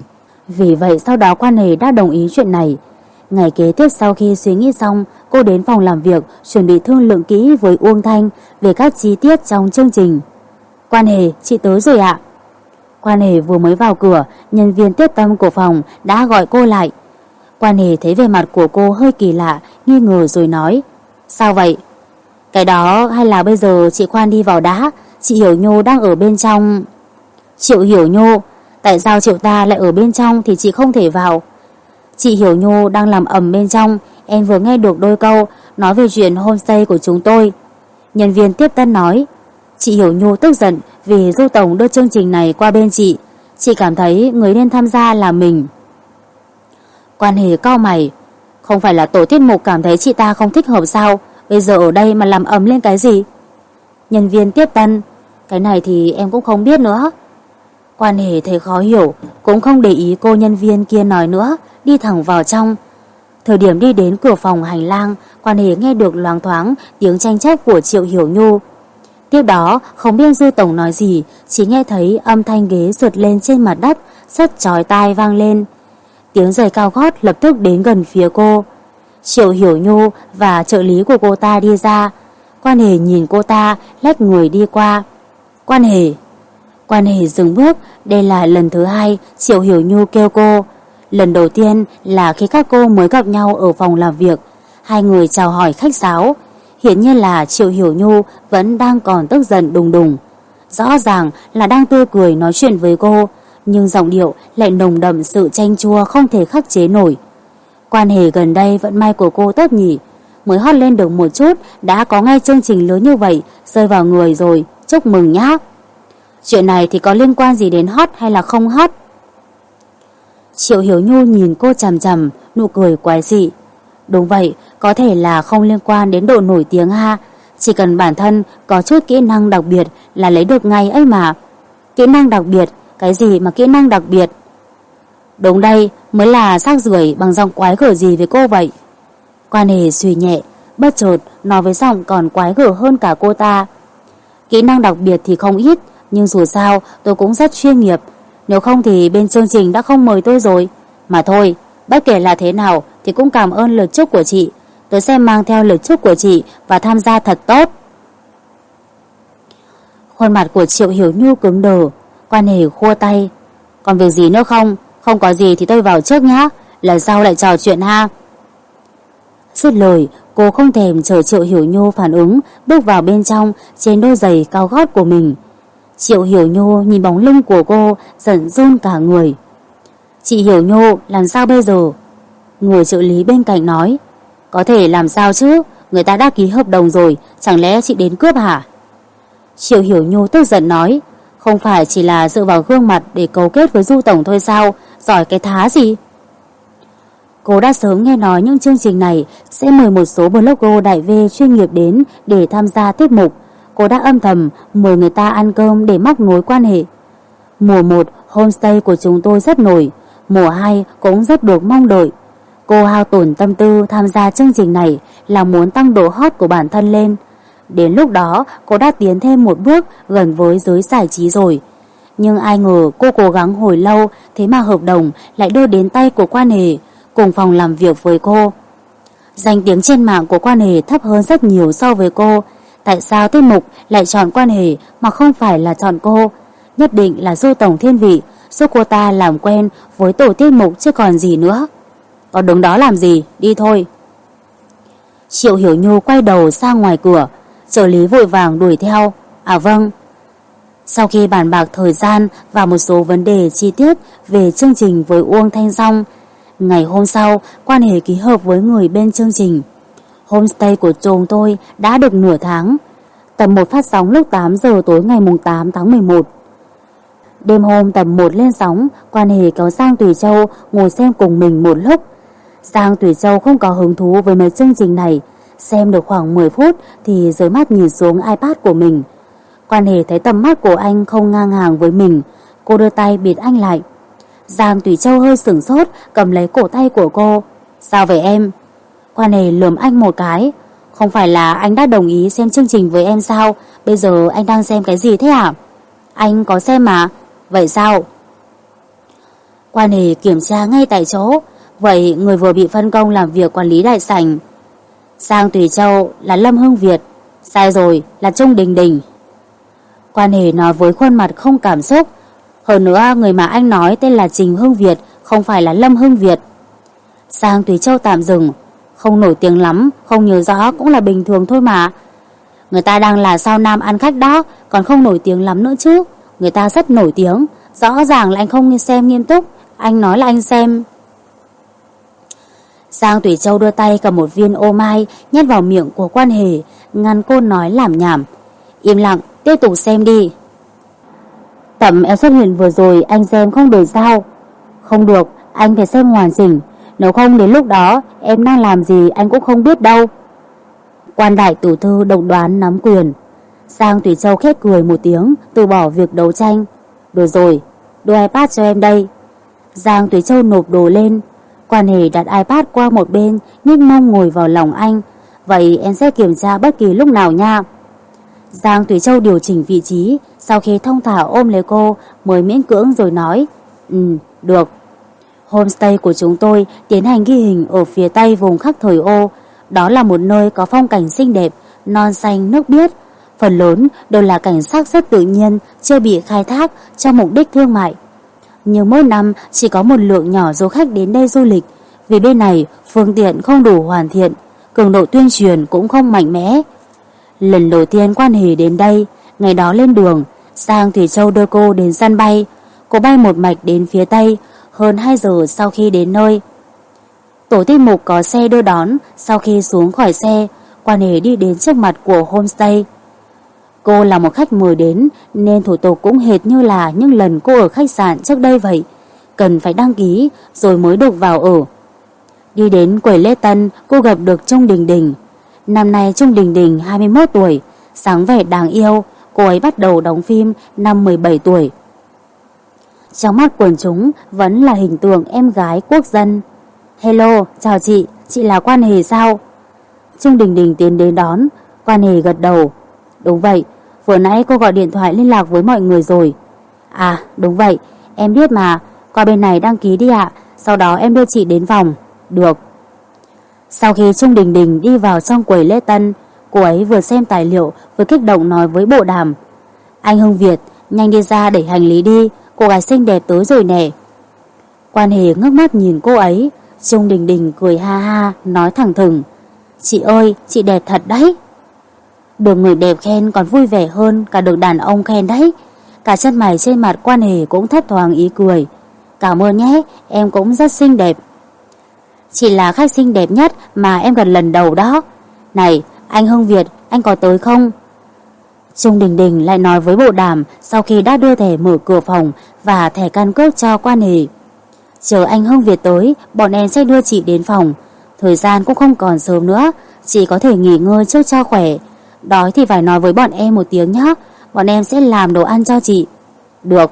Vì vậy sau đó quan hệ đã đồng ý chuyện này. Ngày kế tiếp sau khi suy nghĩ xong, cô đến phòng làm việc chuẩn bị thương lượng kỹ với Uông Thanh về các chi tiết trong chương trình. Quan hệ, chị tới rồi ạ. Quan hệ vừa mới vào cửa, nhân viên tiếp tân của phòng đã gọi cô lại. Quan hệ thấy vẻ mặt của cô hơi kỳ lạ, nghi ngờ rồi nói, sao vậy? Cái đó hay là bây giờ chị khoan đi vào đã, chị Hiểu Nhô đang ở bên trong. Triệu Hiểu Nhô? Tại sao Triệu ta lại ở bên trong thì chị không thể vào? Chị Hiểu Nhô đang làm ầm bên trong, em vừa nghe được đôi câu nói về chuyện homestay của chúng tôi. Nhân viên tiếp tân nói, chị Hiểu Nhô tức giận vì Du tổng đưa chương trình này qua bên chị. Chị cảm thấy người nên tham gia là mình. Quan hệ cau mày, không phải là tổ tiết mục cảm thấy chị ta không thích hợp sao? Bây giờ ở đây mà làm ầm lên cái gì? Nhân viên tiếp tân, cái này thì em cũng không biết nữa. Quan hệ thấy khó hiểu, cũng không để ý cô nhân viên kia nói nữa, đi thẳng vào trong. Thời điểm đi đến cửa phòng hành lang, quan hệ nghe được loáng thoáng tiếng tranh chấp của Triệu Hiểu Nhu. Tiếp đó không biết Du tổng nói gì, chỉ nghe thấy âm thanh ghế sượt lên trên mặt đất rất chói tai vang lên. Tiếng giày cao gót lập tức đến gần phía cô. Triệu Hiểu Nhu và trợ lý của cô ta đi ra. Quan hệ nhìn cô ta, lách người đi qua. Quan hệ Quan hệ dừng bước. Đây là lần thứ hai Triệu Hiểu Nhu kêu cô. Lần đầu tiên là khi các cô mới gặp nhau ở phòng làm việc. Hai người chào hỏi khách sáo. Hiển nhiên là Triệu Hiểu Nhu vẫn đang còn tức giận đùng đùng. Rõ ràng là đang tươi cười nói chuyện với cô, nhưng giọng điệu lại nồng đậm sự chanh chua không thể khắc chế nổi. Quan hệ gần đây vận may của cô tốt nhỉ, mới hot lên được một chút đã có ngay chương trình lớn như vậy rơi vào người rồi, chúc mừng nhá. Chuyện này thì có liên quan gì đến hot hay là không hot? Triệu Hiểu Nhu nhìn cô chằm chằm, nụ cười quái dị. Đúng vậy, có thể là không liên quan đến độ nổi tiếng ha, chỉ cần bản thân có chút kỹ năng đặc biệt là lấy được ngay ấy mà. Kỹ năng đặc biệt? Cái gì mà kỹ năng đặc biệt? Đúng đây, mới là rác rưởi bằng giọng quái gở gì với cô vậy? Quan hệ suy nhẹ, bất chợt nói với giọng còn quái gở hơn cả cô ta. Kỹ năng đặc biệt thì không ít, nhưng dù sao tôi cũng rất chuyên nghiệp. Nếu không thì bên chương trình đã không mời tôi rồi. Mà thôi, bất kể là thế nào thì cũng cảm ơn lời chúc của chị. Tôi sẽ mang theo lời chúc của chị và tham gia thật tốt. Khuôn mặt của Triệu Hiểu Nhu cứng đờ. Quan hệ khua tay. Còn việc gì nữa không? Không có gì thì tôi vào trước nhá, lần sau lại trò chuyện ha. Dứt lời, cô không thèm chờ Triệu Hiểu Nhu phản ứng, bước vào bên trong trên đôi giày cao gót của mình. Triệu Hiểu Nhu nhìn bóng lưng của cô, giận run cả người. Chị Hiểu Nhu, làm sao bây giờ? Người trợ lý bên cạnh nói. Có thể làm sao chứ, người ta đã ký hợp đồng rồi, chẳng lẽ chị đến cướp hả? Triệu Hiểu Nhu tức giận nói. Không phải chỉ là dựa vào gương mặt để cấu kết với Du Tổng thôi sao, giỏi cái thá gì? Cô đã sớm nghe nói những chương trình này sẽ mời một số blogger đại V chuyên nghiệp đến để tham gia tiết mục. Cô đã âm thầm mời người ta ăn cơm để móc nối quan hệ. Mùa một, homestay của chúng tôi rất nổi. Mùa hai cũng rất được mong đợi. Cô hao tổn tâm tư tham gia chương trình này là muốn tăng độ hot của bản thân lên. Đến lúc đó cô đã tiến thêm một bước gần với giới giải trí rồi. Nhưng ai ngờ cô cố gắng hồi lâu, thế mà hợp đồng lại đưa đến tay của Quan Hề, cùng phòng làm việc với cô. Danh tiếng trên mạng của Quan Hề thấp hơn rất nhiều so với cô. Tại sao tiết mục lại chọn Quan Hề mà không phải là chọn cô? Nhất định là Du Tổng thiên vị, giúp cô ta làm quen với tổ tiết mục chứ còn gì nữa. Còn đứng đó làm gì, đi thôi. Triệu Hiểu Nhu quay đầu sang ngoài cửa, trợ lý vội vàng đuổi theo. À vâng. Sau khi bàn bạc thời gian và một số vấn đề chi tiết về chương trình với Uông Thanh Song, ngày hôm sau Quan Hề ký hợp với người bên chương trình. Homestay của chúng tôi đã được nửa tháng. Tập một phát sóng lúc tám giờ tối ngày tám tháng mười một. Đêm hôm tập một lên sóng, Quan Hề kéo Giang Tùy Châu ngồi xem cùng mình một lúc. Giang Tùy Châu không có hứng thú với mấy chương trình này, xem được khoảng mười phút thì rời mắt nhìn xuống iPad của mình. Quan Hề thấy tầm mắt của anh không ngang hàng với mình, cô đưa tay bịt anh lại. Giang Tùy Châu hơi sửng sốt, cầm lấy cổ tay của cô. Sao vậy em? Quan Hề lườm anh một cái. Không phải là anh đã đồng ý xem chương trình với em sao? Bây giờ anh đang xem cái gì thế hả? Anh có xem mà. Vậy sao? Quan Hề kiểm tra ngay tại chỗ. Vậy người vừa bị phân công làm việc quản lý đại sảnh. Giang Tùy Châu là Lâm Hưng Việt. Sai rồi, là Trung Đình Đình. Quan Hề nói với khuôn mặt không cảm xúc. Hơn nữa người mà anh nói tên là Trình Hưng Việt, không phải là Lâm Hưng Việt. Giang Tùy Châu tạm dừng. Không nổi tiếng lắm, không nhớ rõ cũng là bình thường thôi mà. Người ta đang là sao nam ăn khách đó, còn không nổi tiếng lắm nữa chứ. Người ta rất nổi tiếng. Rõ ràng là anh không xem nghiêm túc. Anh nói là anh xem. Giang Tùy Châu đưa tay cầm một viên ô mai nhét vào miệng của Quan Hề, ngăn cô nói làm nhảm. Im lặng, tiếp tục xem đi. Tập em xuất hiện vừa rồi anh xem không được sao? Không được, anh phải xem hoàn chỉnh. Nếu không đến lúc đó em đang làm gì anh cũng không biết đâu. Quan đại tiểu thư độc đoán nắm quyền. Giang Tùy Châu khét cười một tiếng, từ bỏ việc đấu tranh. Được rồi, đưa iPad cho em đây. Giang Tùy Châu nộp đồ lên. Quan Hề đặt iPad qua một bên, nhích mông ngồi vào lòng anh. Vậy em sẽ kiểm tra bất kỳ lúc nào nha. Giang Tùy Châu điều chỉnh vị trí, sau khi thông thả ôm lấy cô mới miễn cưỡng rồi nói. Ừ, được. Homestay của chúng tôi tiến hành ghi hình ở phía tây vùng Khắc Thời Ô. Đó là một nơi có phong cảnh xinh đẹp, non xanh nước biếc. Phần lớn đều là cảnh sắc rất tự nhiên, chưa bị khai thác cho mục đích thương mại. Nhưng mỗi năm chỉ có một lượng nhỏ du khách đến đây du lịch. Vì bên này phương tiện không đủ hoàn thiện, cường độ tuyên truyền cũng không mạnh mẽ. Lần đầu tiên Quan Hề đến đây, ngày đó lên đường, Giang Thủy Châu đưa cô đến sân bay. Cô bay một mạch đến phía tây, hơn hai giờ sau khi đến nơi. Tổ tiết mục có xe đưa đón. Sau khi xuống khỏi xe, Quan Hề đi đến trước mặt của homestay. Cô là một khách mời đến nên thủ tục cũng hệt như là những lần cô ở khách sạn trước đây vậy. Cần phải đăng ký rồi mới được vào ở. Đi đến quầy lễ tân, cô gặp được Trung Đình Đình. Năm nay Trung Đình Đình hai mươi mốt tuổi, sáng vẻ đáng yêu. Cô ấy bắt đầu đóng phim năm mười bảy tuổi. Trong mắt quần chúng vẫn là hình tượng em gái quốc dân. Hello, chào chị, chị là Quan Hề sao? Trung Đình Đình tiến đến đón. Quan Hề gật đầu. Đúng vậy, vừa nãy cô gọi điện thoại liên lạc với mọi người rồi. À, đúng vậy, em biết mà. Qua bên này đăng ký đi ạ, sau đó em đưa chị đến phòng. Được. Sau khi Trung Đình Đình đi vào trong quầy lễ tân, cô ấy vừa xem tài liệu vừa kích động nói với bộ đàm. Anh Hưng Việt, nhanh đi ra để hành lý đi, cô gái xinh đẹp tới rồi nè. Quan Hề ngước mắt nhìn cô ấy. Trung Đình Đình cười ha ha, nói thẳng thừng: Chị ơi, chị đẹp thật đấy. Được người đẹp khen còn vui vẻ hơn cả được đàn ông khen đấy. Cả chân mày trên mặt Quan Hề cũng thấp thoáng ý cười. Cảm ơn nhé, em cũng rất xinh đẹp. Chị là khách xinh đẹp nhất mà em gần lần đầu đó. Này, anh Hưng Việt, anh có tới không? Trung Đình Đình lại nói với bộ đàm sau khi đã đưa thẻ mở cửa phòng và thẻ căn cước cho Quan Hề. Chờ anh Hưng Việt tới, bọn em sẽ đưa chị đến phòng. Thời gian cũng không còn sớm nữa, chị có thể nghỉ ngơi trước cho khỏe. Đói thì phải nói với bọn em một tiếng nhé, bọn em sẽ làm đồ ăn cho chị. Được.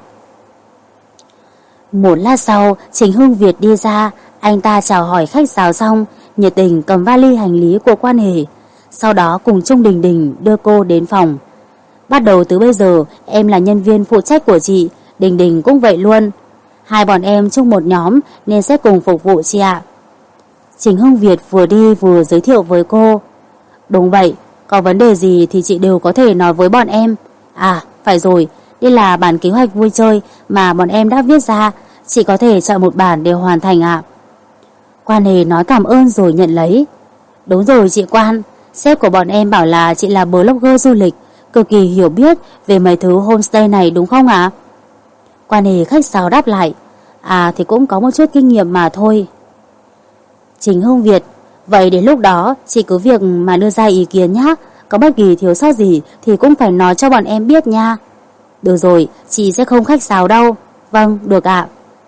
Một lát sau, Trình Hưng Việt đi ra. Anh ta chào hỏi khách sáo xong, nhiệt tình cầm vali hành lý của Quan Hề. Sau đó cùng Trung Đình Đình đưa cô đến phòng. Bắt đầu từ bây giờ, em là nhân viên phụ trách của chị, Đình Đình cũng vậy luôn. Hai bọn em chung một nhóm nên sẽ cùng phục vụ chị ạ. Trình Hưng Việt vừa đi vừa giới thiệu với cô. Đúng vậy, có vấn đề gì thì chị đều có thể nói với bọn em. À, phải rồi, đây là bản kế hoạch vui chơi mà bọn em đã viết ra. Chị có thể chọn một bản để hoàn thành ạ. Quan Hề nói cảm ơn rồi nhận lấy. Đúng rồi chị Quan, sếp của bọn em bảo là chị là blogger du lịch, cực kỳ hiểu biết về mấy thứ homestay này đúng không ạ? Quan Hề khách sáo đáp lại. À thì cũng có một chút kinh nghiệm mà thôi. Trình Hưng Việt: Vậy đến lúc đó chị cứ việc mà đưa ra ý kiến nhé. Có bất kỳ thiếu sót gì thì cũng phải nói cho bọn em biết nha. Được rồi, chị sẽ không khách sáo đâu. Vâng, được ạ.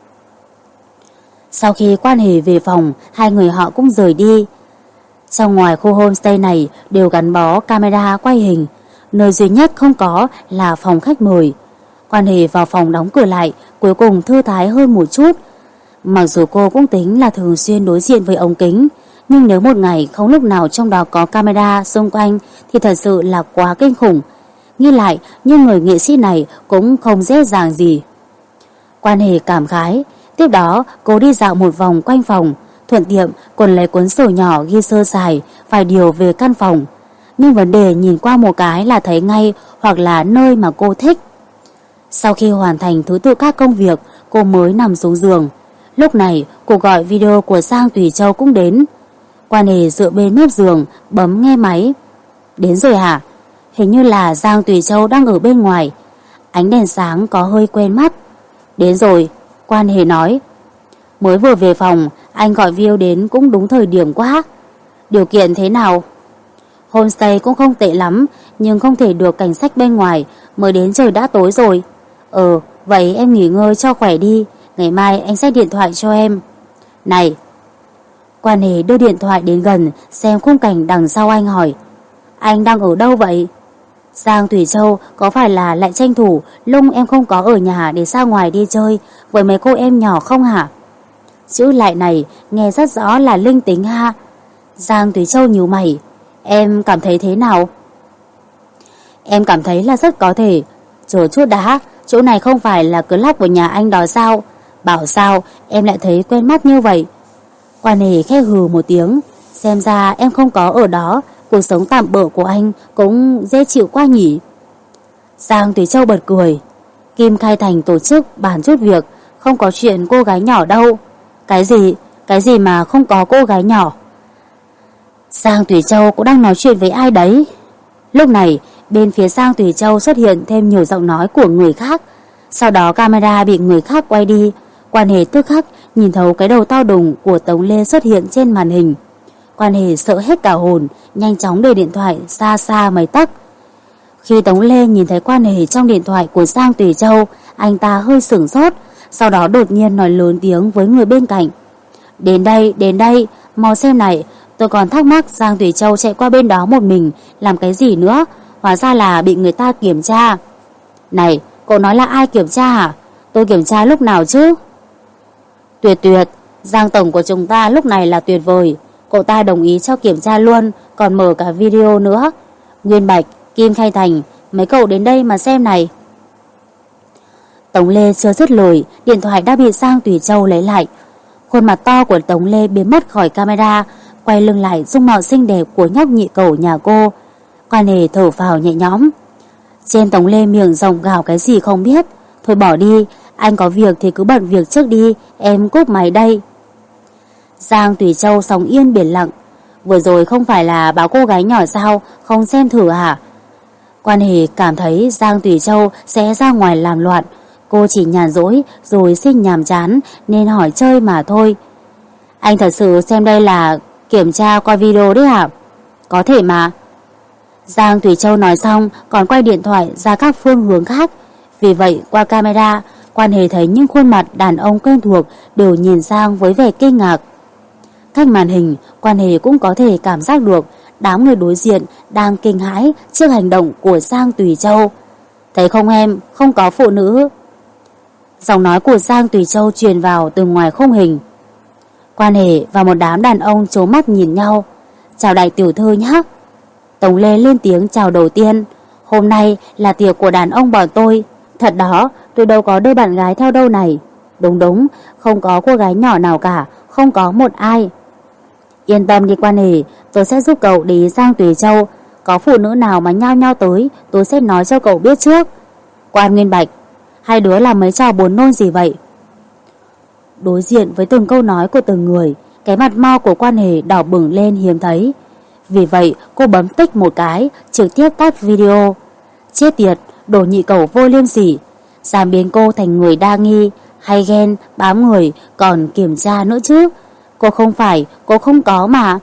Sau khi Quan Hề về phòng, hai người họ cũng rời đi. Trong ngoài khu homestay này đều gắn bó camera quay hình. Nơi duy nhất không có là phòng khách mời. Quan Hề vào phòng đóng cửa lại, cuối cùng thư thái hơn một chút. Mặc dù cô cũng tính là thường xuyên đối diện với ống kính, nhưng nếu một ngày không lúc nào trong đó có camera xung quanh thì thật sự là quá kinh khủng. Nghĩ lại, nhưng người nghệ sĩ này cũng không dễ dàng gì. Quan Hề cảm khái. Tiếp đó cô đi dạo một vòng quanh phòng, thuận tiện còn lấy cuốn sổ nhỏ ghi sơ sài vài điều về căn phòng. Nhưng vấn đề nhìn qua một cái là thấy ngay, hoặc là nơi mà cô thích. Sau khi hoàn thành thứ tự các công việc, cô mới nằm xuống giường. Lúc này cuộc gọi video của Giang Tùy Châu cũng đến. Quan Hề dựa bên mép giường bấm nghe máy. Đến rồi hả? Hình như là Giang Tùy Châu đang ở bên ngoài. Ánh đèn sáng có hơi quen mắt. Đến rồi, Quan Hề nói. Mới vừa về phòng, anh gọi video đến cũng đúng thời điểm quá. Điều kiện thế nào? Homestay cũng không tệ lắm, nhưng không thể được cảnh sách bên ngoài, mới đến trời đã tối rồi. Ừ, vậy em nghỉ ngơi cho khỏe đi, ngày mai anh sẽ điện thoại cho em. Này. Quan Hề đưa điện thoại đến gần, xem khung cảnh đằng sau anh hỏi. Anh đang ở đâu vậy? Giang Thủy Châu có phải là lại tranh thủ lúc em không có ở nhà để ra ngoài đi chơi với mấy cô em nhỏ không hả? Chữ lại này nghe rất rõ là linh tính ha. Giang Thủy Châu nhíu mày. Em cảm thấy thế nào? Em cảm thấy là rất có thể. Chờ chút đã, chỗ này không phải là club của nhà anh đó sao? Bảo sao em lại thấy quen mắt như vậy? Quan Hề khẽ hừ một tiếng. Xem ra em không có ở đó, cuộc sống tạm bợ của anh cũng dễ chịu quá nhỉ. Giang Thủy Châu bật cười. Kim Khai Thành tổ chức bàn chút việc, không có chuyện cô gái nhỏ đâu. Cái gì? Cái gì mà không có cô gái nhỏ? Giang Thủy Châu cũng đang nói chuyện với ai đấy. Lúc này bên phía Giang Thủy Châu xuất hiện thêm nhiều giọng nói của người khác. Sau đó camera bị người khác quay đi. Quan Hề tức khắc nhìn thấu cái đầu to đùng của Tống Lê xuất hiện trên màn hình. Quan Hề sợ hết cả hồn, nhanh chóng để điện thoại xa xa mấy tấc. Khi Tống Lê nhìn thấy Quan Hề trong điện thoại của Giang Thủy Châu, anh ta hơi sửng sốt, sau đó đột nhiên nói lớn tiếng với người bên cạnh. Đến đây, đến đây, mau xem này, tôi còn thắc mắc Giang Thủy Châu chạy qua bên đó một mình, làm cái gì nữa, hóa ra là bị người ta kiểm tra. Này, cậu nói là ai kiểm tra hả? Tôi kiểm tra lúc nào chứ? Tuyệt tuyệt, Giang tổng của chúng ta lúc này là tuyệt vời. Cậu ta đồng ý cho kiểm tra luôn, còn mở cả video nữa. Nguyên Bạch, Kim Khai Thành, mấy cậu đến đây mà xem này. Tống Lê chưa dứt lời, điện thoại đã bị Giang Thủy Châu lấy lại. Khuôn mặt to của Tống Lê biến mất khỏi camera, quay lưng lại dung mạo xinh đẹp của nhóc nhị cẩu nhà cô. Quan Hề thở phào nhẹ nhõm. Trên Tống Lê miệng rộng gào cái gì không biết. Thôi bỏ đi, Anh có việc thì cứ bận việc trước đi, em cúp máy đây. Giang Tùy Châu sóng yên biển lặng. Vừa rồi không phải là báo cô gái nhỏ sao, không xem thử hả? Quan Hề cảm thấy Giang Tùy Châu sẽ ra ngoài làm loạn. Cô chỉ nhàn rỗi rồi sinh nhàm chán nên hỏi chơi mà thôi. Anh thật sự xem đây là kiểm tra qua video đấy hả? Có thể mà. Giang Tùy Châu nói xong còn quay điện thoại ra các phương hướng khác. Vì vậy qua camera, Quan Hề thấy những khuôn mặt đàn ông quen thuộc đều nhìn sang với vẻ kinh ngạc. Cách màn hình, Quan Hề cũng có thể cảm giác được đám người đối diện đang kinh hãi trước hành động của Giang Tùy Châu. Thấy không em, không có phụ nữ. Giọng nói của Giang Tùy Châu truyền vào từ ngoài khung hình. Quan Hề và một đám đàn ông trố mắt nhìn nhau. Chào đại tiểu thư nhé. Tống Lê lên tiếng chào đầu tiên. Hôm nay là tiệc của đàn ông bọn tôi. Thật đó, tôi đâu có đưa bạn gái theo đâu này. Đúng đúng, không có cô gái nhỏ nào cả, không có một ai. Yên tâm đi Quan Hề, tôi sẽ giúp cậu để ý Giang Tùy Châu. Có phụ nữ nào mà nhao nhao tới, tôi sẽ nói cho cậu biết trước. Quan Nguyên Bạch, hai đứa làm mấy trò buồn nôn gì vậy? Đối diện với từng câu nói của từng người, cái mặt mo của Quan Hề đỏ bừng lên hiếm thấy. Vì vậy cô bấm tích một cái, trực tiếp tắt video. Chết tiệt, đồ nhị cẩu vô liêm sỉ, dám biến cô thành người đa nghi, hay ghen, bám người, còn kiểm tra nữa chứ. Cô không phải, cô không có mà.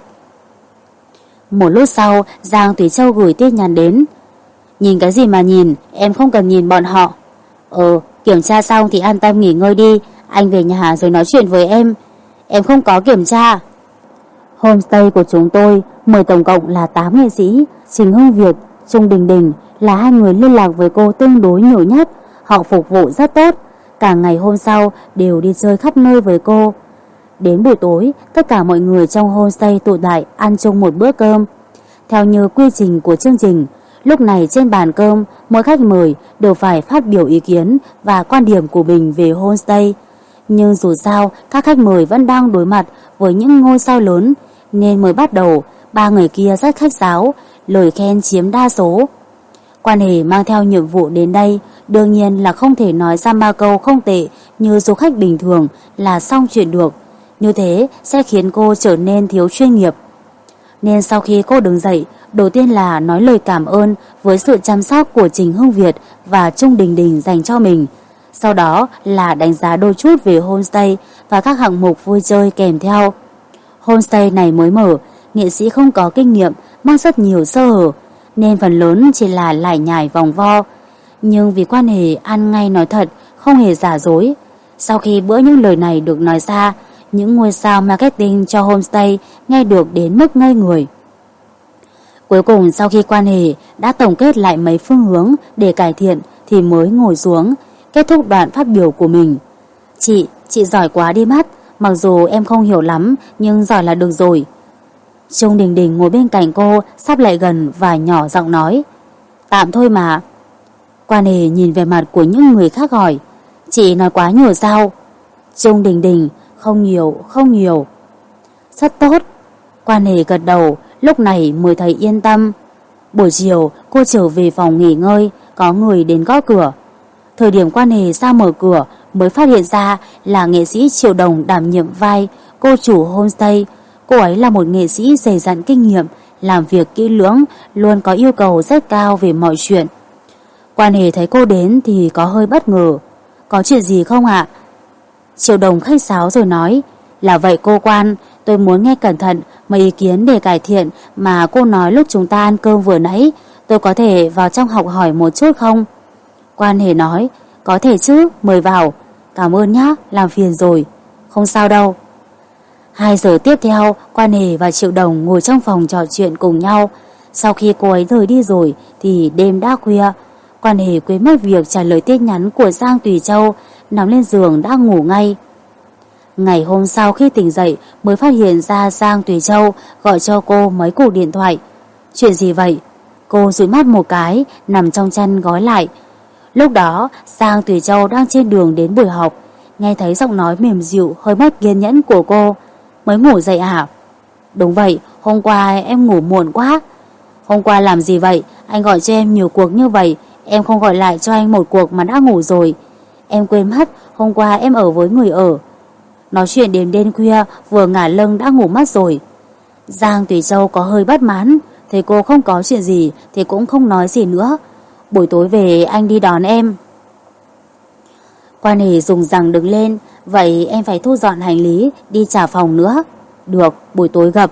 Một lúc sau, Giang Tùy Châu gửi tin nhắn đến. Nhìn cái gì mà nhìn, em không cần nhìn bọn họ. Ờ, kiểm tra xong thì an tâm nghỉ ngơi đi, anh về nhà rồi nói chuyện với em. Em không có kiểm tra. Homestay của chúng tôi mời tổng cộng là tám nghệ sĩ. Trình Hưng Việt, Trung Đình Đình là hai người liên lạc với cô tương đối nhiều nhất. Họ phục vụ rất tốt. Cả ngày hôm sau đều đi chơi khắp nơi với cô. Đến buổi tối, tất cả mọi người trong homestay tụ lại ăn chung một bữa cơm. Theo như quy trình của chương trình, lúc này trên bàn cơm, mỗi khách mời đều phải phát biểu ý kiến và quan điểm của mình về homestay. Nhưng dù sao, các khách mời vẫn đang đối mặt với những ngôi sao lớn, nên mới bắt đầu, ba người kia rất khách sáo, lời khen chiếm đa số. Quan Hề mang theo nhiệm vụ đến đây, đương nhiên là không thể nói ra ba câu không tệ như du khách bình thường là xong chuyện được. Như thế sẽ khiến cô trở nên thiếu chuyên nghiệp. Nên sau khi cô đứng dậy, đầu tiên là nói lời cảm ơn với sự chăm sóc của Trình Hưng Việt và Trung Đình Đình dành cho mình. Sau đó là đánh giá đôi chút về homestay và các hạng mục vui chơi kèm theo. Homestay này mới mở, nghệ sĩ không có kinh nghiệm, mang rất nhiều sơ hở, nên phần lớn chỉ là lải nhải vòng vo. Nhưng vì Quan Hề ăn ngay nói thật, không hề giả dối. Sau khi bữa những lời này được nói ra, những ngôi sao marketing cho homestay nghe được đến mức ngây người. Cuối cùng sau khi Quan Hề đã tổng kết lại mấy phương hướng để cải thiện thì mới ngồi xuống, kết thúc đoạn phát biểu của mình. Chị, chị giỏi quá đi mắt, mặc dù em không hiểu lắm nhưng giỏi là được rồi. Trung Đình Đình ngồi bên cạnh cô, sắp lại gần và nhỏ giọng nói. Tạm thôi mà. Quan Hề nhìn về mặt của những người khác hỏi. Chị nói quá nhiều sao? Trung Đình Đình, không nhiều, không nhiều. Rất tốt. Quan Hề gật đầu, lúc này mới thấy yên tâm. Buổi chiều cô trở về phòng nghỉ ngơi, có người đến gõ cửa. Thời điểm Quan Hề ra mở cửa mới phát hiện ra là nghệ sĩ Triệu Đồng đảm nhiệm vai cô chủ homestay. Cô ấy là một nghệ sĩ dày dặn kinh nghiệm, làm việc kỹ lưỡng, luôn có yêu cầu rất cao về mọi chuyện. Quan Hề thấy cô đến thì có hơi bất ngờ. Có chuyện gì không ạ? Triệu Đồng khách sáo rồi nói. Là vậy cô Quan, tôi muốn nghe cẩn thận mấy ý kiến để cải thiện mà cô nói lúc chúng ta ăn cơm vừa nãy. Tôi có thể vào trong học hỏi một chút không? Quan Hề nói. Có thể chứ, mời vào. Cảm ơn nhá, làm phiền rồi. Không sao đâu. Hai giờ tiếp theo, Quan Hề và Triệu Đồng ngồi trong phòng trò chuyện cùng nhau. Sau khi cô ấy rời đi rồi thì đêm đã khuya. Quan Hề quên mất việc trả lời tin nhắn của Giang Tùy Châu, nằm lên giường đã ngủ ngay. Ngày hôm sau khi tỉnh dậy mới phát hiện ra Giang Tùy Châu gọi cho cô mấy cuộc điện thoại. Chuyện gì vậy? Cô dụi mắt một cái, nằm trong chăn gói lại. Lúc đó Giang Tùy Châu đang trên đường đến buổi họp, nghe thấy giọng nói mềm dịu hơi mất kiên nhẫn của cô. Mới ngủ dậy hả? Đúng vậy, hôm qua em ngủ muộn quá. Hôm qua làm gì vậy? Anh gọi cho em nhiều cuộc như vậy, em không gọi lại cho anh một cuộc mà đã ngủ rồi. Em quên mất, hôm qua em ở với người ở. Nói chuyện đến đêm khuya, vừa ngả lưng đã ngủ mất rồi. Giang Tùy Châu có hơi bất mãn, thấy cô không có chuyện gì thì cũng không nói gì nữa. Buổi tối về anh đi đón em. Quan Hề dùng rằng đứng lên. Vậy em phải thu dọn hành lý, đi trả phòng nữa. Được, buổi tối gặp.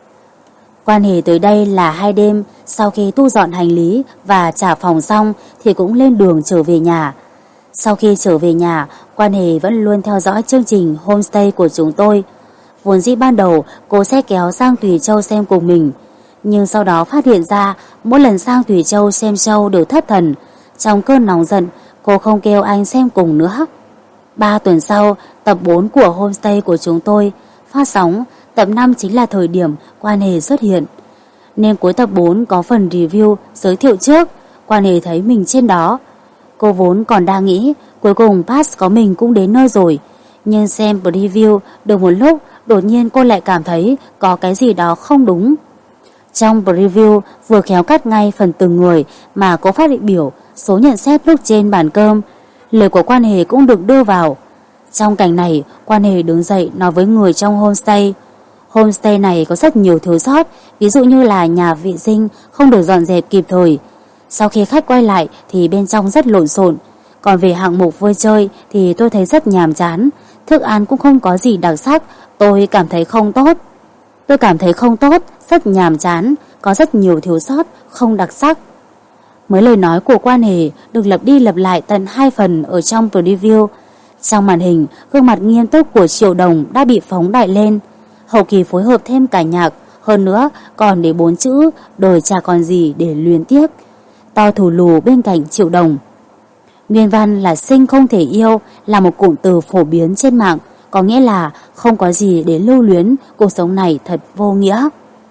Quan Hề tới đây là hai đêm. Sau khi thu dọn hành lý và trả phòng xong thì cũng lên đường trở về nhà. Sau khi trở về nhà, Quan Hề vẫn luôn theo dõi chương trình homestay của chúng tôi. Vốn dĩ ban đầu cô sẽ kéo Giang Tùy Châu xem cùng mình, nhưng sau đó phát hiện ra mỗi lần Giang Tùy Châu xem show đều thất thần. Trong cơn nóng giận, cô không kêu anh xem cùng nữa. Ba tuần sau, tập bốn của homestay của chúng tôi phát sóng. Tập năm chính là thời điểm Quan Hề xuất hiện, nên cuối tập bốn có phần review giới thiệu trước. Quan Hề thấy mình trên đó. Cô vốn còn đang nghĩ cuối cùng pass có mình cũng đến nơi rồi, nhưng xem preview được một lúc, đột nhiên cô lại cảm thấy có cái gì đó không đúng. Trong preview vừa khéo cắt ngay phần từng người mà cô phát biểu số nhận xét lúc trên bàn cơm. Lời của Quan Hề cũng được đưa vào. Trong cảnh này, Quan Hề đứng dậy nói với người trong homestay. Homestay này có rất nhiều thiếu sót, ví dụ như là nhà vệ sinh không được dọn dẹp kịp thời. Sau khi khách quay lại thì bên trong rất lộn xộn. Còn về hạng mục vui chơi thì tôi thấy rất nhàm chán. Thức ăn cũng không có gì đặc sắc. Tôi cảm thấy không tốt. Tôi cảm thấy không tốt, rất nhàm chán, có rất nhiều thiếu sót, không đặc sắc. Mấy lời nói của Quan Hề được lặp đi lặp lại tận hai phần ở trong preview. Trong màn hình, gương mặt nghiêm túc của Triệu Đồng đã bị phóng đại lên. Hậu kỳ phối hợp thêm cả nhạc, hơn nữa còn để bốn chữ đời chả còn gì để luyến tiếc to thủ lù bên cạnh Triệu Đồng. Nguyên văn là sinh không thể yêu là một cụm từ phổ biến trên mạng, có nghĩa là không có gì để lưu luyến, cuộc sống này thật vô nghĩa.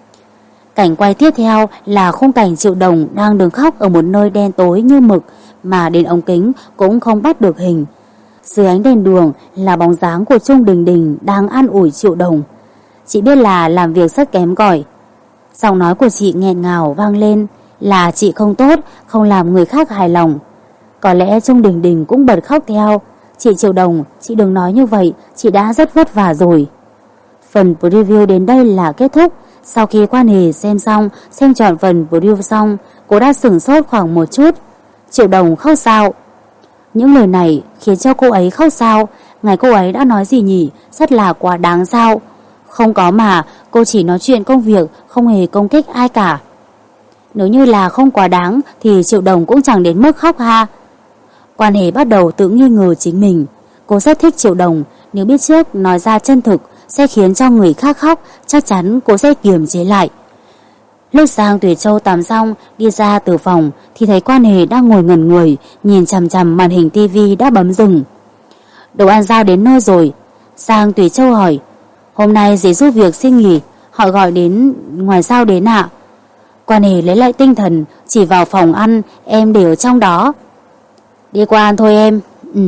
Cảnh quay tiếp theo là khung cảnh Triệu Đồng đang đứng khóc ở một nơi đen tối như mực mà đến ống kính cũng không bắt được hình. Dưới ánh đèn đường là bóng dáng của Trung Đình Đình đang an ủi Triệu Đồng. Chị biết là làm việc rất kém cỏi. Giọng nói của chị nghẹn ngào vang lên là chị không tốt, không làm người khác hài lòng. Có lẽ Trung Đình Đình cũng bật khóc theo. Chị Triệu Đồng, chị đừng nói như vậy, chị đã rất vất vả rồi. Phần preview đến đây là kết thúc. Sau khi Quan Hề xem xong, xem trọn phần preview xong, cô đã sửng sốt khoảng một chút. Triệu Đồng khóc sao? Những lời này khiến cho cô ấy khóc sao? Ngày cô ấy đã nói gì nhỉ? Rất là quá đáng sao? Không có mà, cô chỉ nói chuyện công việc, không hề công kích ai cả. Nếu như là không quá đáng thì Triệu Đồng cũng chẳng đến mức khóc ha. Quan Hề bắt đầu tự nghi ngờ chính mình. Cô rất thích Triệu Đồng, nếu biết trước nói ra chân thực sẽ khiến cho người khác khóc, chắc chắn cô sẽ kiềm chế lại. Lúc Giang Tùy Châu tắm xong đi ra từ phòng thì thấy Quan Hề đang ngồi ngẩn người, nhìn chằm chằm màn hình tivi đã bấm dừng. Đồ ăn giao đến nơi rồi. Giang Tùy Châu hỏi. Hôm nay dì giúp việc xin nghỉ, họ gọi đến ngoài giao đến ạ. Quan Hề lấy lại tinh thần, chỉ vào phòng ăn, em để ở trong đó. Đi qua ăn thôi em. Ừ.